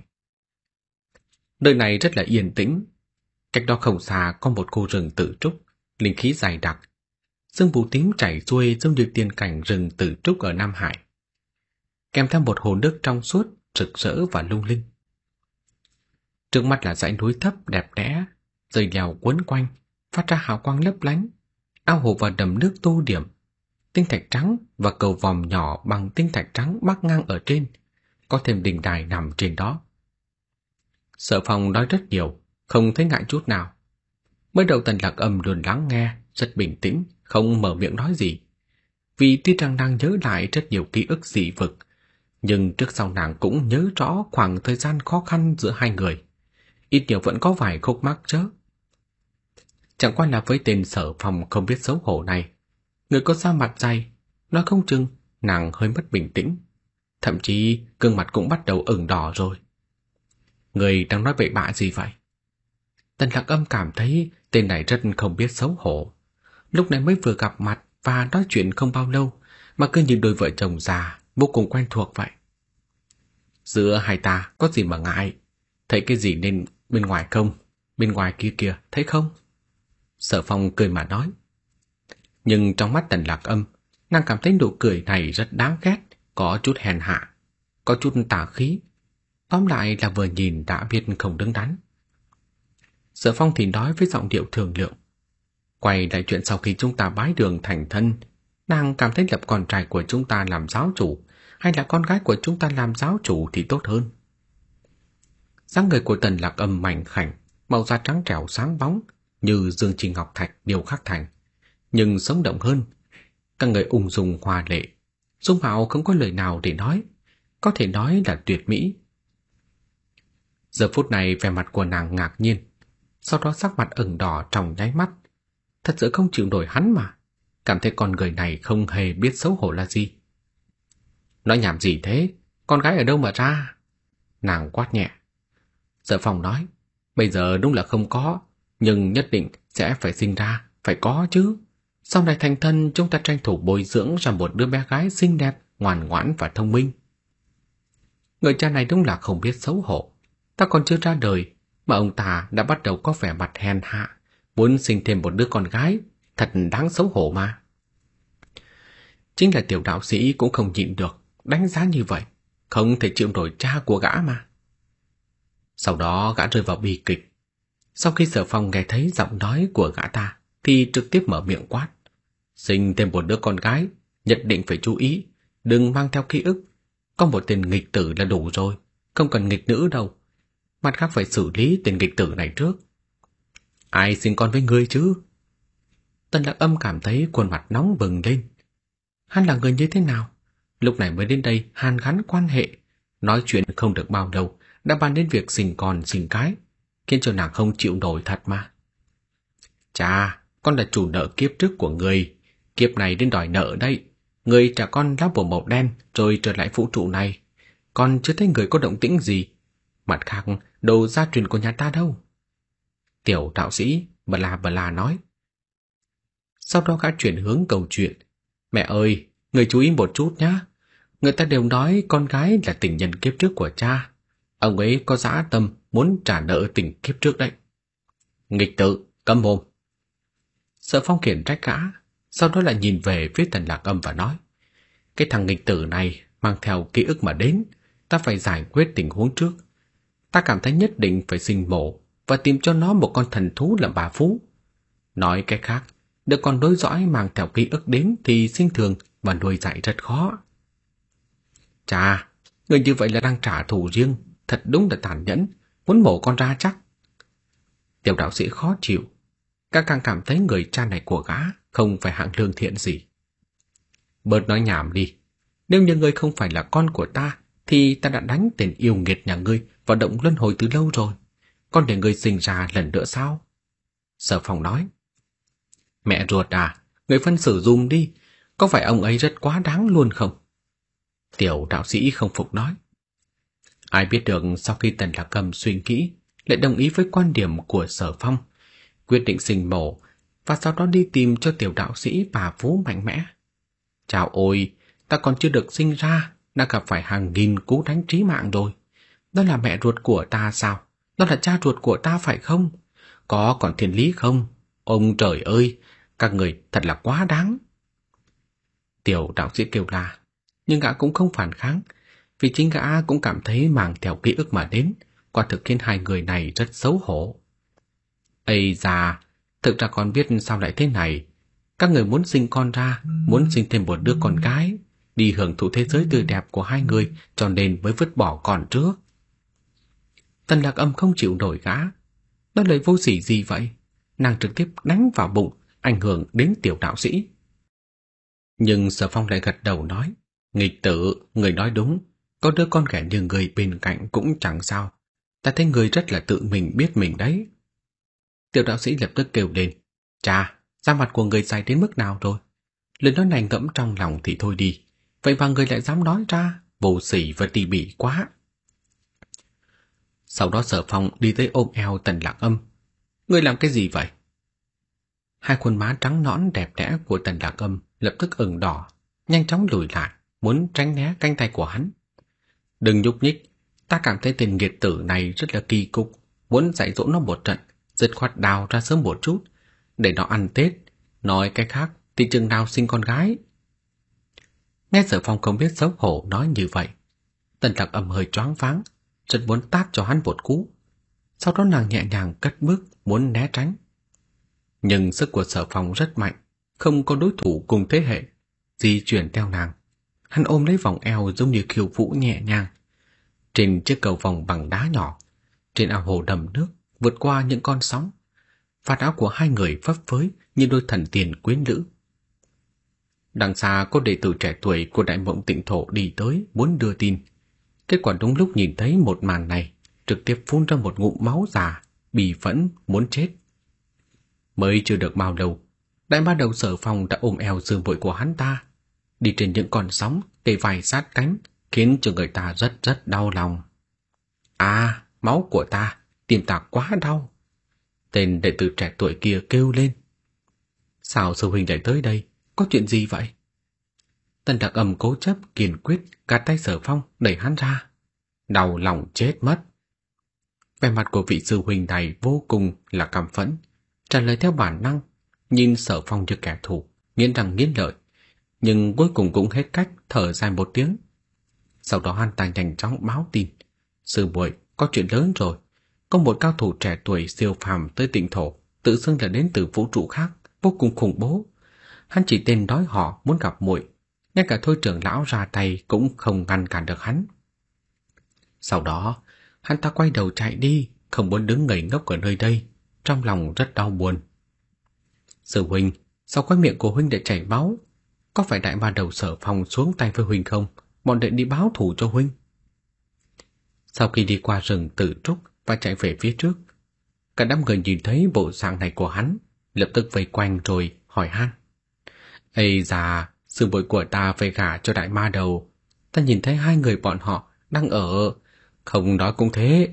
Nơi này rất là yên tĩnh. Cách đó không xa có một khu rừng tự trúc, linh khí dày đặc, sương mù tím chảy xuôi giống như tiên cảnh rừng tự trúc ở Nam Hải, kèm theo một hồ nước trong suốt, rực rỡ và lung linh. Trước mắt là dãy núi thấp đẹp đẽ, dây leo quấn quanh, phát ra hào quang lấp lánh, ao hồ và đầm nước tô điểm, tinh thạch trắng và cầu vòm nhỏ bằng tinh thạch trắng bắc ngang ở trên, có thêm đình đài nằm trên đó. Sở Phong nói rất nhiều, không thấy ngại chút nào. Mới đầu Tần Lạc Âm luôn lắng nghe, rất bình tĩnh, không mở miệng nói gì. Vì tuy rằng nàng nhớ lại rất nhiều ký ức dị vực, nhưng trước sau nàng cũng nhớ rõ khoảng thời gian khó khăn giữa hai người. Ít nhiều vẫn có vài khúc mắc chớ. Chẳng qua là với tên Sở Phong không biết xấu hổ này, người có da mặt dày, nói không chừng nàng hơi mất bình tĩnh. Thậm chí gương mặt cũng bắt đầu ửng đỏ rồi. Người đang nói bậy bạ gì vậy? Tần Lạc Âm cảm thấy tên này rất không biết xấu hổ. Lúc này mới vừa gặp mặt và nói chuyện không bao lâu mà cứ như đôi vợ chồng già vô cùng quen thuộc vậy. Giữa hai ta có gì mà ngại? Thấy cái gì nên bên ngoài không? Bên ngoài kia kìa, thấy không? Sở Phong cười mà nói. Nhưng trong mắt Tần Lạc Âm, nàng cảm thấy nụ cười này rất đáng ghét, có chút hèn hạ, có chút tà khí. Tóm lại là vừa nhìn đã biết không đứng đắn. Sở Phong thì nói với giọng điệu thường lượng. Quay lại chuyện sau khi chúng ta bái đường thành thân, nàng cảm thấy lập con trai của chúng ta làm giáo chủ hay là con gái của chúng ta làm giáo chủ thì tốt hơn. Dáng người của Tần Lạc Âm mảnh khảnh, màu da trắng trẻo sáng bóng, như dương chi ngọc thạch điêu khắc thành, nhưng sống động hơn. Các người ung dung hoa lệ, dung mạo không có lời nào để nói, có thể nói là tuyệt mỹ. Giờ phút này vẻ mặt của nàng ngạc nhiên, sau đó sắc mặt ửng đỏ trong nháy mắt. Thật sự không chịu nổi hắn mà, cảm thấy con người này không hề biết xấu hổ là gì. Nói nhảm gì thế, con gái ở đâu mà ra? Nàng quát nhẹ. Sở Phong nói, bây giờ đúng là không có, nhưng nhất định sẽ phải sinh ra, phải có chứ. Sau này thành thân chúng ta tranh thủ bồi dưỡng ra một đứa bé gái xinh đẹp, ngoan ngoãn và thông minh. Người cha này đúng là không biết xấu hổ. Ta còn chưa ra đời mà ông ta đã bắt đầu có vẻ mặt hèn hạ, muốn sinh thêm một đứa con gái, thật đáng xấu hổ mà. Chính là tiểu đạo sĩ cũng không nhịn được, đánh giá như vậy, không thể chịu nổi cha của gã mà. Sau đó gã rơi vào bi kịch. Sau khi Sở Phong nghe thấy giọng nói của gã ta, thì trực tiếp mở miệng quát. Sinh thêm một đứa con gái, nhất định phải chú ý, đừng mang theo ký ức. Có một tên nghịch tử là đủ rồi, không cần nghịch nữ đâu. Mặt khác phải xử lý tên nghịch tử này trước. Ai sinh con với ngươi chứ? Tần Lạc Âm cảm thấy khuôn mặt nóng bừng lên. Hắn là người như thế nào? Lúc này mới đến đây hàn gắn quan hệ, nói chuyện không được bao lâu đã bàn đến việc sinh con sinh cái, khiến cho nàng không chịu nổi thật mà. Chà, con là chủ nợ kiếp trước của người, kiếp này đến đòi nợ đây. Người trả con lá bùa màu đen rồi trở lại vũ trụ này, còn chưa thấy người có động tĩnh gì. Mặt khác, đồ gia truyền của nhà ta đâu? Tiểu đạo sĩ bờ la bờ la nói. Sau đó gã chuyển hướng câu chuyện. Mẹ ơi, người chú ý một chút nhá. Người ta đều nói con gái là tình nhân kiếp trước của cha. Ông ấy có dã tâm muốn trả nợ tình kiếp trước đấy. Nghịch tử, câm mồm. Sở Phong khiển trách gã, sau đó lại nhìn về phía Tần Lạc Âm và nói. Cái thằng nghịch tử này mang theo ký ức mà đến, ta phải giải quyết tình huống trước. Ta cảm thấy nhất định phải sinh mổ và tìm cho nó một con thần thú làm bà phú. Nói cách khác, đứa con nối dõi mang theo ký ức đến thì sinh thường và nuôi dạy rất khó. Chà, người như vậy là đang trả thù riêng, thật đúng là tàn nhẫn, muốn mổ con ra chắc. Tiểu đạo sĩ khó chịu, các càng cảm thấy người cha này của gã không phải hạng lương thiện gì. Bớt nói nhảm đi, nếu như ngươi không phải là con của ta thì ta đã đánh tên yêu nghiệt nhà ngươi vào động luân hồi từ lâu rồi, còn để ngươi sinh ra lần nữa sao? Sở Phong nói. Mẹ ruột à, người phân xử dùm đi, có phải ông ấy rất quá đáng luôn không? Tiểu đạo sĩ không phục nói. Ai biết được sau khi Tần Lạc Âm suy nghĩ lại đồng ý với quan điểm của Sở Phong, quyết định sinh mổ và sau đó đi tìm cho tiểu đạo sĩ bà vú mạnh mẽ. Chào ôi, ta còn chưa được sinh ra đã gặp phải hàng nghìn cú đánh trí mạng rồi. Đó là mẹ ruột của ta sao? Đó là cha ruột của ta phải không? Có còn thiên lý không? Ông trời ơi, các người thật là quá đáng. Tiểu đạo sĩ kêu la, nhưng gã cũng không phản kháng, vì chính gã cũng cảm thấy mang theo ký ức mà đến, quả thực khiến hai người này rất xấu hổ. Ây da, thực ra con biết sao lại thế này. Các người muốn sinh con ra, muốn sinh thêm một đứa con gái, đi hưởng thụ thế giới tươi đẹp của hai người, cho nên mới vứt bỏ con trước. Tần Lạc Âm không chịu nổi gã. Đó lời vô sỉ gì vậy? Nàng trực tiếp đánh vào bụng, ảnh hưởng đến tiểu đạo sĩ. Nhưng Sở Phong lại gật đầu nói, nghịch tử, người nói đúng, có đứa con ghẻ như người bên cạnh cũng chẳng sao. Ta thấy người rất là tự mình biết mình đấy. Tiểu đạo sĩ lập tức kêu lên, chà, da mặt của người dày đến mức nào rồi? Lời nói này ngẫm trong lòng thì thôi đi, vậy mà người lại dám nói ra, vô sỉ và tỉ mỉ quá. Sau đó Sở Phong đi tới ôm eo Tần Lạc Âm. Ngươi làm cái gì vậy? Hai khuôn má trắng nõn đẹp đẽ của Tần Lạc Âm lập tức ửng đỏ, nhanh chóng lùi lại, muốn tránh né cánh tay của hắn. Đừng nhúc nhích, ta cảm thấy tên nghiệt tử này rất là kỳ cục, muốn dạy dỗ nó một trận, dứt khoát đào ra sớm một chút, để nó ăn Tết. Nói cái khác thì chừng nào sinh con gái. Nghe Sở Phong không biết xấu hổ nói như vậy, Tần Lạc Âm hơi choáng váng, rất muốn tát cho hắn một cú. Sau đó nàng nhẹ nhàng cất bước muốn né tránh. Nhưng sức của Sở Phong rất mạnh, không có đối thủ cùng thế hệ, di chuyển theo nàng. Hắn ôm lấy vòng eo giống như khiêu vũ nhẹ nhàng. Trên chiếc cầu vòng bằng đá nhỏ, trên ao hồ đầm nước, vượt qua những con sóng. vạt áo của hai người phấp phới như đôi thần tiên quyến lữ. Đằng xa có đệ tử trẻ tuổi của Đại Mộng Tịnh Thổ đi tới muốn đưa tin. Kết quả đúng lúc nhìn thấy một màn này, trực tiếp phun ra một ngụm máu già, bì phẫn muốn chết. Mới chưa được bao lâu, Đại Ma Đầu Sở Phong đã ôm eo sư muội của hắn ta, đi trên những con sóng kề vai sát cánh, khiến cho người ta rất rất đau lòng. À, máu của ta, tim ta quá đau. Tên đệ tử trẻ tuổi kia kêu lên. Sao sư huynh lại tới đây? Có chuyện gì vậy? Tần Lạc Âm cố chấp kiên quyết gạt tay Sở Phong đẩy hắn ra. Đau lòng chết mất. Vẻ mặt của vị sư huynh này vô cùng là căm phẫn, trả lời theo bản năng, nhìn Sở Phong như kẻ thù, nghiến răng nghiến lợi, nhưng cuối cùng cũng hết cách thở dài một tiếng. Sau đó hắn ta nhanh chóng báo tin. Sư muội, có chuyện lớn rồi. Có một cao thủ trẻ tuổi siêu phàm tới Tịnh Thổ, tự xưng là đến từ vũ trụ khác, vô cùng khủng bố. Hắn chỉ tên nói họ muốn gặp muội, ngay cả Thôi trưởng lão ra tay cũng không ngăn cản được hắn. Sau đó, hắn ta quay đầu chạy đi, không muốn đứng ngây ngốc ở nơi đây, trong lòng rất đau buồn. Sư huynh, sao khóe miệng của huynh để chảy máu? Có phải Đại Ma Đầu Sở Phong xuống tay với huynh không? Bọn đệ đi báo thù cho huynh. Sau khi đi qua rừng Tử Trúc và chạy về phía trước, cả đám người nhìn thấy bộ dạng này của hắn, lập tức vây quanh rồi hỏi han. Ây da, sư muội của ta phải gả cho Đại Ma Đầu. Ta nhìn thấy hai người bọn họ đang ở, không nói cũng thế.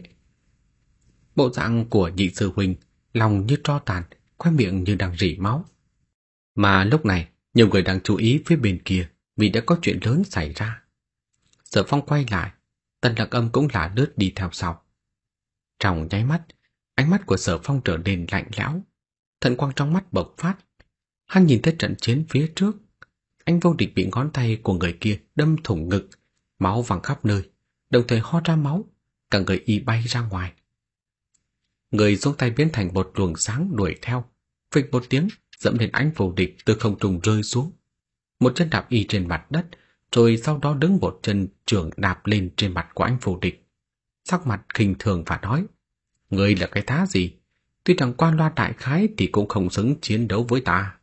Bộ dạng của nhị sư huynh, lòng như tro tàn, khóe miệng như đang rỉ máu. Mà lúc này, nhiều người đang chú ý phía bên kia vì đã có chuyện lớn xảy ra. Sở Phong quay lại, Tần Lạc Âm cũng là lướt đi theo sau. Trong nháy mắt, ánh mắt của Sở Phong trở nên lạnh lẽo, thần quang trong mắt bộc phát. Hắn nhìn thấy trận chiến phía trước, anh vô địch bị ngón tay của người kia đâm thủng ngực, máu văng khắp nơi, đồng thời ho ra máu, cả người y bay ra ngoài. Người xuống tay biến thành một luồng sáng đuổi theo, phịch một tiếng dẫm lên anh vô địch từ không trung rơi xuống. Một chân đạp y trên mặt đất, rồi sau đó đứng một chân trường đạp lên trên mặt của anh vô địch. Sắc mặt khinh thường và nói, ngươi là cái thá gì? Tuy rằng qua loa đại khái thì cũng không xứng chiến đấu với ta.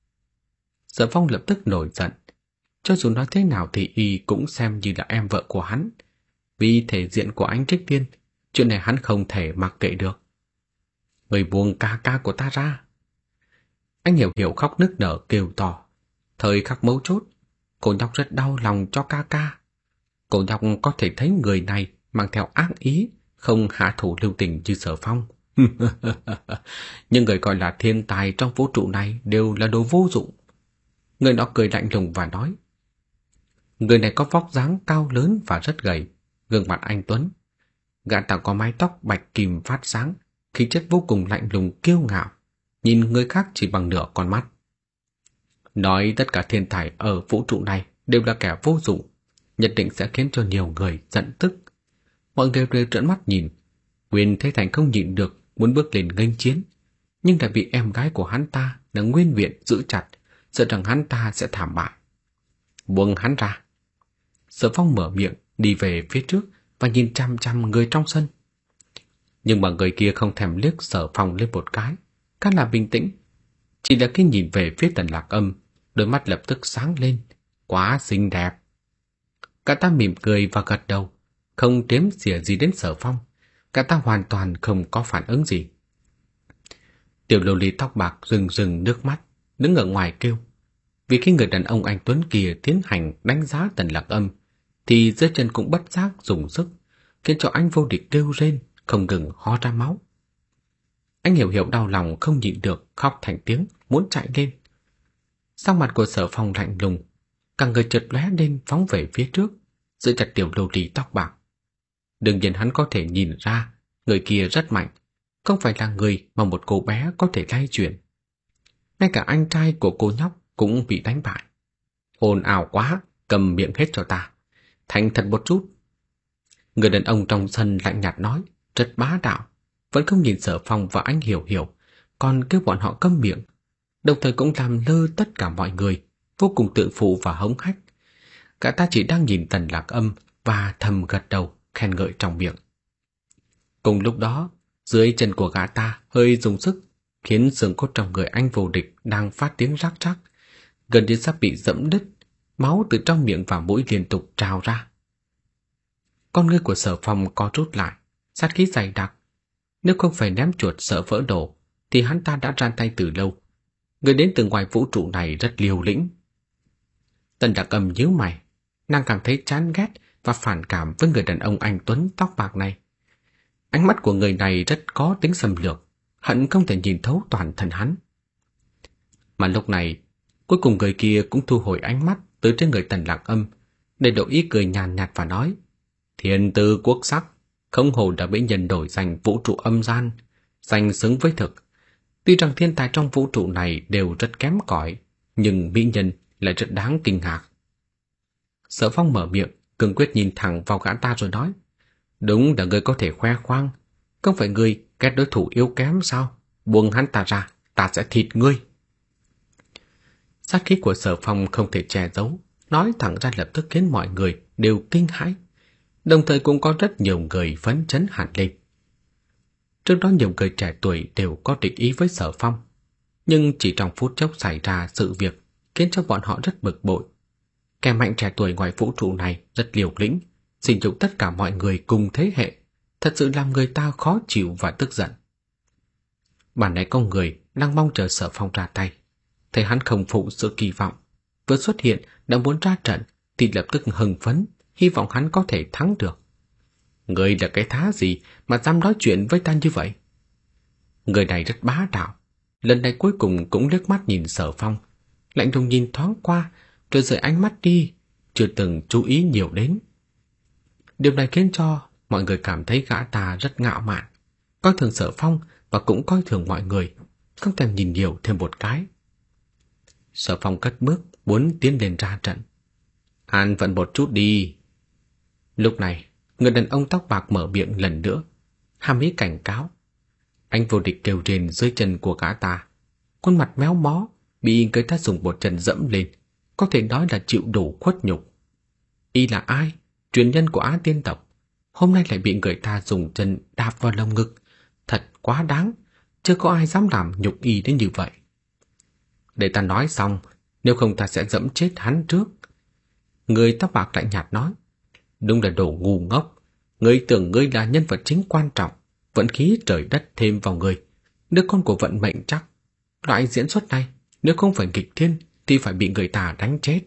Sở Phong lập tức nổi giận. Cho dù nói thế nào thì y cũng xem như là em vợ của hắn. Vì thể diện của anh Trích Tiên, chuyện này hắn không thể mặc kệ được. Người buông ca ca của ta ra. Anh Hiểu Hiểu khóc nức nở kêu to. Thời khắc mấu chốt, cô nhóc rất đau lòng cho ca ca. Cô nhóc có thể thấy người này mang theo ác ý, không hạ thủ lưu tình như Sở Phong. Nhưng người gọi là thiên tài trong vũ trụ này đều là đồ vô dụng. Người đó cười lạnh lùng và nói. Người này có vóc dáng cao lớn và rất gầy, gương mặt anh tuấn. Gã ta có mái tóc bạch kim phát sáng, khí chất vô cùng lạnh lùng kiêu ngạo, nhìn người khác chỉ bằng nửa con mắt. Nói tất cả thiên tài ở vũ trụ này đều là kẻ vô dụng, nhất định sẽ khiến cho nhiều người giận tức. Mọi người đều trợn mắt nhìn. Nguyên Thế Thành không nhịn được muốn bước lên nghênh chiến, nhưng đã bị em gái của hắn ta là Nguyên Viện giữ chặt, sợ rằng hắn ta sẽ thảm bại. Buông hắn ra. Sở Phong mở miệng đi về phía trước và nhìn chăm chăm người trong sân. Nhưng mà người kia không thèm liếc Sở Phong lên một cái, khá là bình tĩnh. Chỉ là khi nhìn về phía Tần Lạc Âm, đôi mắt lập tức sáng lên, quá xinh đẹp. Cả ta mỉm cười và gật đầu, không đếm xỉa gì đến Sở Phong. Cả ta hoàn toàn không có phản ứng gì. Tiểu lô ly tóc bạc rừng rừng nước mắt, đứng ở ngoài kêu. Vì khi người đàn ông anh tuấn kia tiến hành đánh giá Tần Lạc Âm, thì dưới chân cũng bất giác dùng sức, khiến cho anh vô địch kêu rên, không ngừng ho ra máu. Anh Hiểu Hiểu đau lòng không nhịn được, khóc thành tiếng, muốn chạy lên. Sắc mặt của Sở Phong lạnh lùng, cả người chợt lóe lên phóng về phía trước, giữ chặt tiểu lô ly tóc bạc. Đương nhiên hắn có thể nhìn ra người kia rất mạnh, không phải là người mà một cô bé có thể lay chuyển. Ngay cả anh trai của cô nhóc cũng bị đánh bại. Ồn ào quá, cầm miệng hết cho ta. Thành thật một chút. Người đàn ông trong sân lạnh nhạt nói, rất bá đạo, vẫn không nhìn Sở Phong và anh Hiểu Hiểu, còn kêu bọn họ câm miệng, đồng thời cũng làm lơ tất cả mọi người, vô cùng tự phụ và hống hách. Cả ta chỉ đang nhìn Tần Lạc Âm và thầm gật đầu, khen ngợi trong miệng. Cùng lúc đó, dưới chân của gã ta hơi dùng sức, khiến xương cốt trong người anh vô địch đang phát tiếng rắc rắc, gần như sắp bị giẫm đứt, máu từ trong miệng và mũi liên tục trào ra. Con ngươi của Sở Phong co rút lại, sát khí dày đặc. Nếu không phải ném chuột sợ vỡ đồ, thì hắn ta đã ra tay từ lâu. Người đến từ ngoài vũ trụ này rất liều lĩnh. Tần Đặc Âm nhíu mày, nàng cảm thấy chán ghét và phản cảm với người đàn ông anh tuấn tóc bạc này. Ánh mắt của người này rất có tính xâm lược, hận không thể nhìn thấu toàn thân hắn. Mà lúc này, cuối cùng người kia cũng thu hồi ánh mắt tới trên người Tần Lạc Âm, để độ ý cười nhàn nhạt và nói: Thiên tư quốc sắc, không hổ đã bị nhân đổi danh vũ trụ âm gian, danh xứng với thực. Tuy rằng thiên tài trong vũ trụ này đều rất kém cỏi, nhưng mỹ nhân lại rất đáng kinh ngạc. Sở Phong mở miệng, cương quyết nhìn thẳng vào gã ta rồi nói: Đúng là ngươi có thể khoe khoang, không phải ngươi ghét đối thủ yếu kém sao? Buông hắn ta ra, ta sẽ thịt ngươi. Sát khí của Sở Phong không thể che giấu, nói thẳng ra lập tức khiến mọi người đều kinh hãi, đồng thời cũng có rất nhiều người phấn chấn hẳn lên. Trước đó nhiều người trẻ tuổi đều có địch ý với Sở Phong, nhưng chỉ trong phút chốc xảy ra sự việc khiến cho bọn họ rất bực bội. Kẻ mạnh trẻ tuổi ngoài vũ trụ này rất liều lĩnh, sử dụng tất cả mọi người cùng thế hệ, thật sự làm người ta khó chịu và tức giận. Bản này có người đang mong chờ Sở Phong ra tay, thấy hắn không phụ sự kỳ vọng, vừa xuất hiện đã muốn ra trận thì lập tức hưng phấn, hy vọng hắn có thể thắng được. Người là cái thá gì mà dám nói chuyện với ta như vậy? Người này rất bá đạo, lần này cuối cùng cũng liếc mắt nhìn Sở Phong, lạnh lùng nhìn thoáng qua rồi rời ánh mắt đi, chưa từng chú ý nhiều đến. Điều này khiến cho mọi người cảm thấy gã ta rất ngạo mạn, coi thường Sở Phong và cũng coi thường mọi người, không thèm nhìn nhiều thêm một cái. Sở Phong cất bước muốn tiến lên ra trận. An phận một chút đi. Lúc này, người đàn ông tóc bạc mở miệng lần nữa, hàm ý cảnh cáo. Anh vô địch kêu rên dưới chân của gã ta, khuôn mặt méo mó, bị người ta dùng một chân dẫm lên, có thể nói là chịu đủ khuất nhục. Y là ai? Truyền nhân của Á Tiên tộc, hôm nay lại bị người ta dùng chân đạp vào lồng ngực, thật quá đáng, chưa có ai dám làm nhục y đến như vậy. Để ta nói xong, nếu không ta sẽ dẫm chết hắn trước. Người tóc bạc lạnh nhạt nói: Đúng là đồ ngu ngốc, ngươi tưởng ngươi là nhân vật chính quan trọng, vận khí trời đất thêm vào người, đứa con của vận mệnh chắc. Loại diễn xuất này, nếu không phải nghịch thiên thì phải bị người ta đánh chết.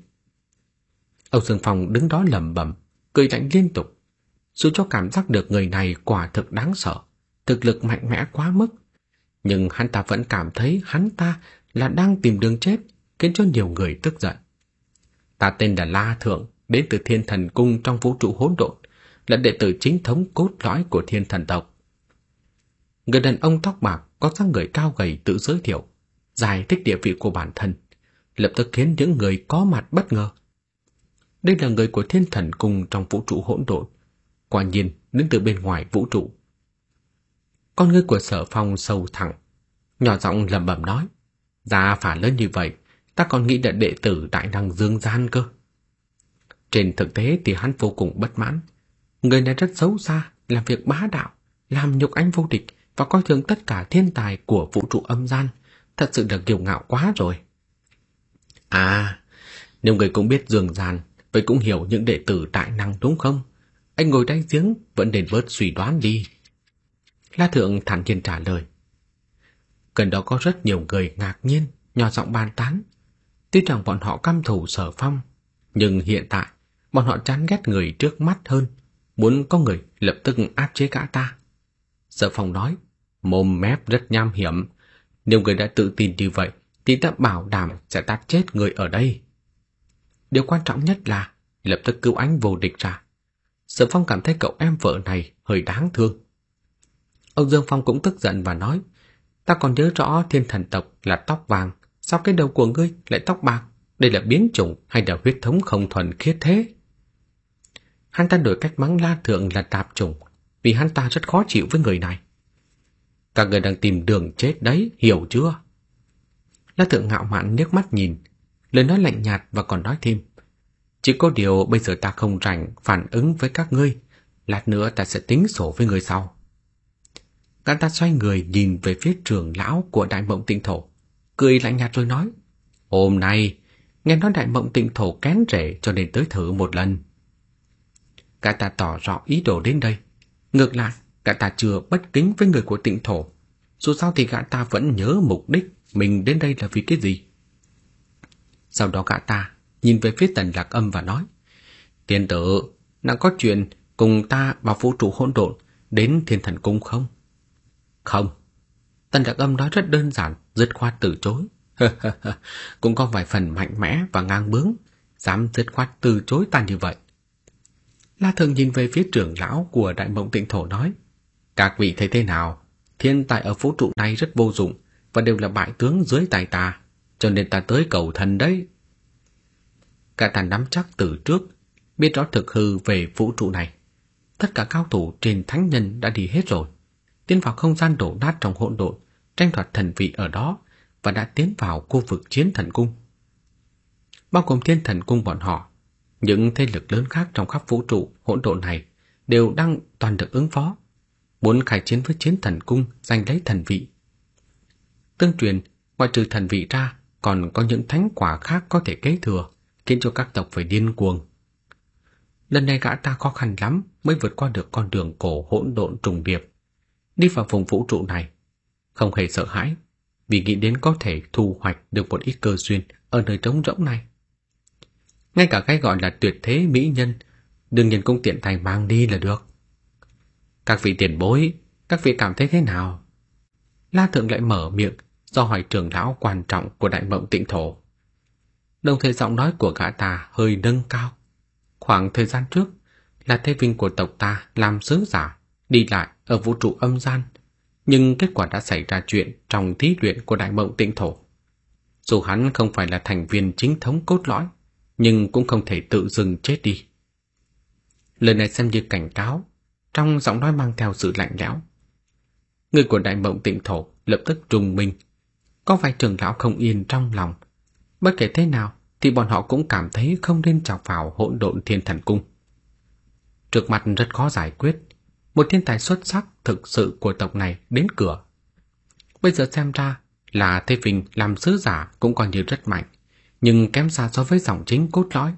Âu Dương Phong đứng đó lẩm bẩm, cười lạnh liên tục. Dù cho cảm giác được người này quả thực đáng sợ, thực lực mạnh mẽ quá mức, nhưng hắn ta vẫn cảm thấy hắn ta là đang tìm đường chết, khiến cho nhiều người tức giận. Ta tên là La Thượng, đến từ Thiên Thần Cung trong vũ trụ hỗn độn, là đệ tử chính thống cốt lõi của Thiên Thần tộc. Người đàn ông tóc bạc có dáng người cao gầy tự giới thiệu, giải thích địa vị của bản thân, lập tức khiến những người có mặt bất ngờ. Đây là người của Thiên Thần Cung trong vũ trụ hỗn độn, quả nhiên đến từ bên ngoài vũ trụ. Con ngươi của Sở Phong sâu thẳm, nhỏ giọng lẩm bẩm nói: Gia phả lớn như vậy, ta còn nghĩ là đệ tử đại năng dương gian cơ. Trên thực tế thì hắn vô cùng bất mãn. Người này rất xấu xa, làm việc bá đạo, làm nhục anh vô địch và coi thường tất cả thiên tài của vũ trụ âm gian, thật sự là kiêu ngạo quá rồi. À, nếu người cũng biết dương gian, vậy cũng hiểu những đệ tử đại năng đúng không? Anh ngồi đáy giếng vẫn nên bớt suy đoán đi. La Thượng thản nhiên trả lời. Gần đó có rất nhiều người ngạc nhiên, nhỏ giọng bàn tán. Tuy rằng bọn họ căm thù Sở Phong, nhưng hiện tại bọn họ chán ghét người trước mắt hơn, muốn có người lập tức áp chế gã ta. Sở Phong nói, mồm mép rất nham hiểm, nếu người đã tự tin như vậy thì ta bảo đảm sẽ tát chết người ở đây. Điều quan trọng nhất là lập tức cứu anh vô địch ra. Sở Phong cảm thấy cậu em vợ này hơi đáng thương. Âu Dương Phong cũng tức giận và nói, ta còn nhớ rõ Thiên Thần tộc là tóc vàng, sao cái đầu của ngươi lại tóc bạc? Đây là biến chủng hay là huyết thống không thuần khiết thế? Hắn ta đổi cách mắng La Thượng là tạp chủng, vì hắn ta rất khó chịu với người này. Các người đang tìm đường chết đấy, hiểu chưa? La Thượng ngạo mạn liếc mắt nhìn, lời nói lạnh nhạt và còn nói thêm, chỉ có điều bây giờ ta không rảnh phản ứng với các ngươi, lát nữa ta sẽ tính sổ với người sau. Gã ta xoay người nhìn về phía trưởng lão của Đại Mộng Tịnh Thổ, cười lạnh nhạt rồi nói: "Hôm nay nghe nói Đại Mộng Tịnh Thổ kén rể cho nên tới thử một lần." Gã ta tỏ rõ ý đồ đến đây. Ngược lại, gã ta chưa bất kính với người của Tịnh Thổ. Dù sao thì gã ta vẫn nhớ mục đích mình đến đây là vì cái gì. Sau đó gã ta nhìn về phía Tần Lạc Âm và nói: "Tiên tử, nàng có chuyện cùng ta vào vũ trụ hỗn độn đến Thiên Thần Cung không?" "Không." Tần Lạc Âm nói rất đơn giản, dứt khoát từ chối. Cũng có vài phần mạnh mẽ và ngang bướng, dám dứt khoát từ chối ta như vậy. La Thường nhìn về phía trưởng lão của Đại Mộng Tịnh Thổ nói: "Các vị thấy thế nào? Thiên tài ở vũ trụ này rất vô dụng và đều là bại tướng dưới tay ta, cho nên ta tới cầu thần đấy." Cả ta nắm chắc từ trước, biết rõ thực hư về vũ trụ này. Tất cả cao thủ trên thánh nhân đã đi hết rồi, tiến vào không gian đổ nát trong hỗn độn, tranh đoạt thần vị ở đó và đã tiến vào khu vực Chiến Thần Cung. Bao gồm Thiên Thần Cung bọn họ, những thế lực lớn khác trong khắp vũ trụ hỗn độn này đều đang toàn lực ứng phó, muốn khai chiến với Chiến Thần Cung giành lấy thần vị. Tương truyền, ngoại trừ thần vị ra, còn có những thánh quả khác có thể kế thừa, khiến cho các tộc phải điên cuồng. Lần này gã ta khó khăn lắm mới vượt qua được con đường cổ hỗn độn trùng điệp, đi vào vùng vũ trụ này, không hề sợ hãi, vì nghĩ đến có thể thu hoạch được một ít cơ duyên ở nơi trống rỗng này. Ngay cả cái gọi là tuyệt thế mỹ nhân, đương nhiên cũng tiện tay mang đi là được. Các vị tiền bối, các vị cảm thấy thế nào? La Thượng lại mở miệng do hỏi trưởng lão quan trọng của Đại Mộng Tịnh Thổ. Đồng thời giọng nói của gã ta hơi nâng cao. Khoảng thời gian trước, là Thế Vinh của tộc ta làm sứ giả đi lại ở vũ trụ âm gian, nhưng kết quả đã xảy ra chuyện trong thí luyện của Đại Mộng Tịnh Thổ. Dù hắn không phải là thành viên chính thống cốt lõi, nhưng cũng không thể tự dưng chết đi. Lời này xem như cảnh cáo, trong giọng nói mang theo sự lạnh lẽo. Người của Đại Mộng Tịnh Thổ lập tức rùng mình. Có vài trưởng lão không yên trong lòng. Bất kể thế nào thì bọn họ cũng cảm thấy không nên chọc vào hỗn độn Thiên Thần Cung. Trước mặt rất khó giải quyết, một thiên tài xuất sắc thực sự của tộc này đến cửa. Bây giờ xem ra là Thế Vinh làm sứ giả cũng coi như rất mạnh, nhưng kém xa so với dòng chính cốt lõi.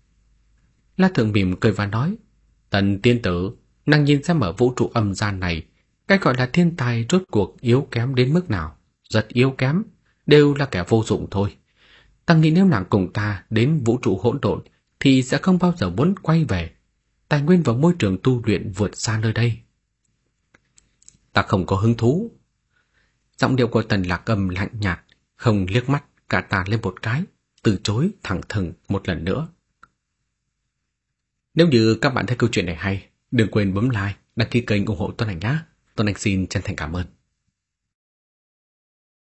La Thượng mỉm cười và nói: "Tần tiên tử, nàng nhìn xem ở vũ trụ âm gian này, cái gọi là thiên tài rốt cuộc yếu kém đến mức nào? Rất yếu kém, đều là kẻ vô dụng thôi. Ta nghĩ nếu nàng cùng ta đến vũ trụ hỗn độn thì sẽ không bao giờ muốn quay về. Tài nguyên và môi trường tu luyện vượt xa nơi đây." "Ta không có hứng thú." Giọng điệu của Tần Lạc Âm lạnh nhạt, không liếc mắt cả ta lên một cái, từ chối thẳng thừng một lần nữa. Nếu như các bạn thấy câu chuyện này hay, đừng quên bấm like, đăng ký kênh ủng hộ Tuấn Anh nhé. Tuấn Anh xin chân thành cảm ơn.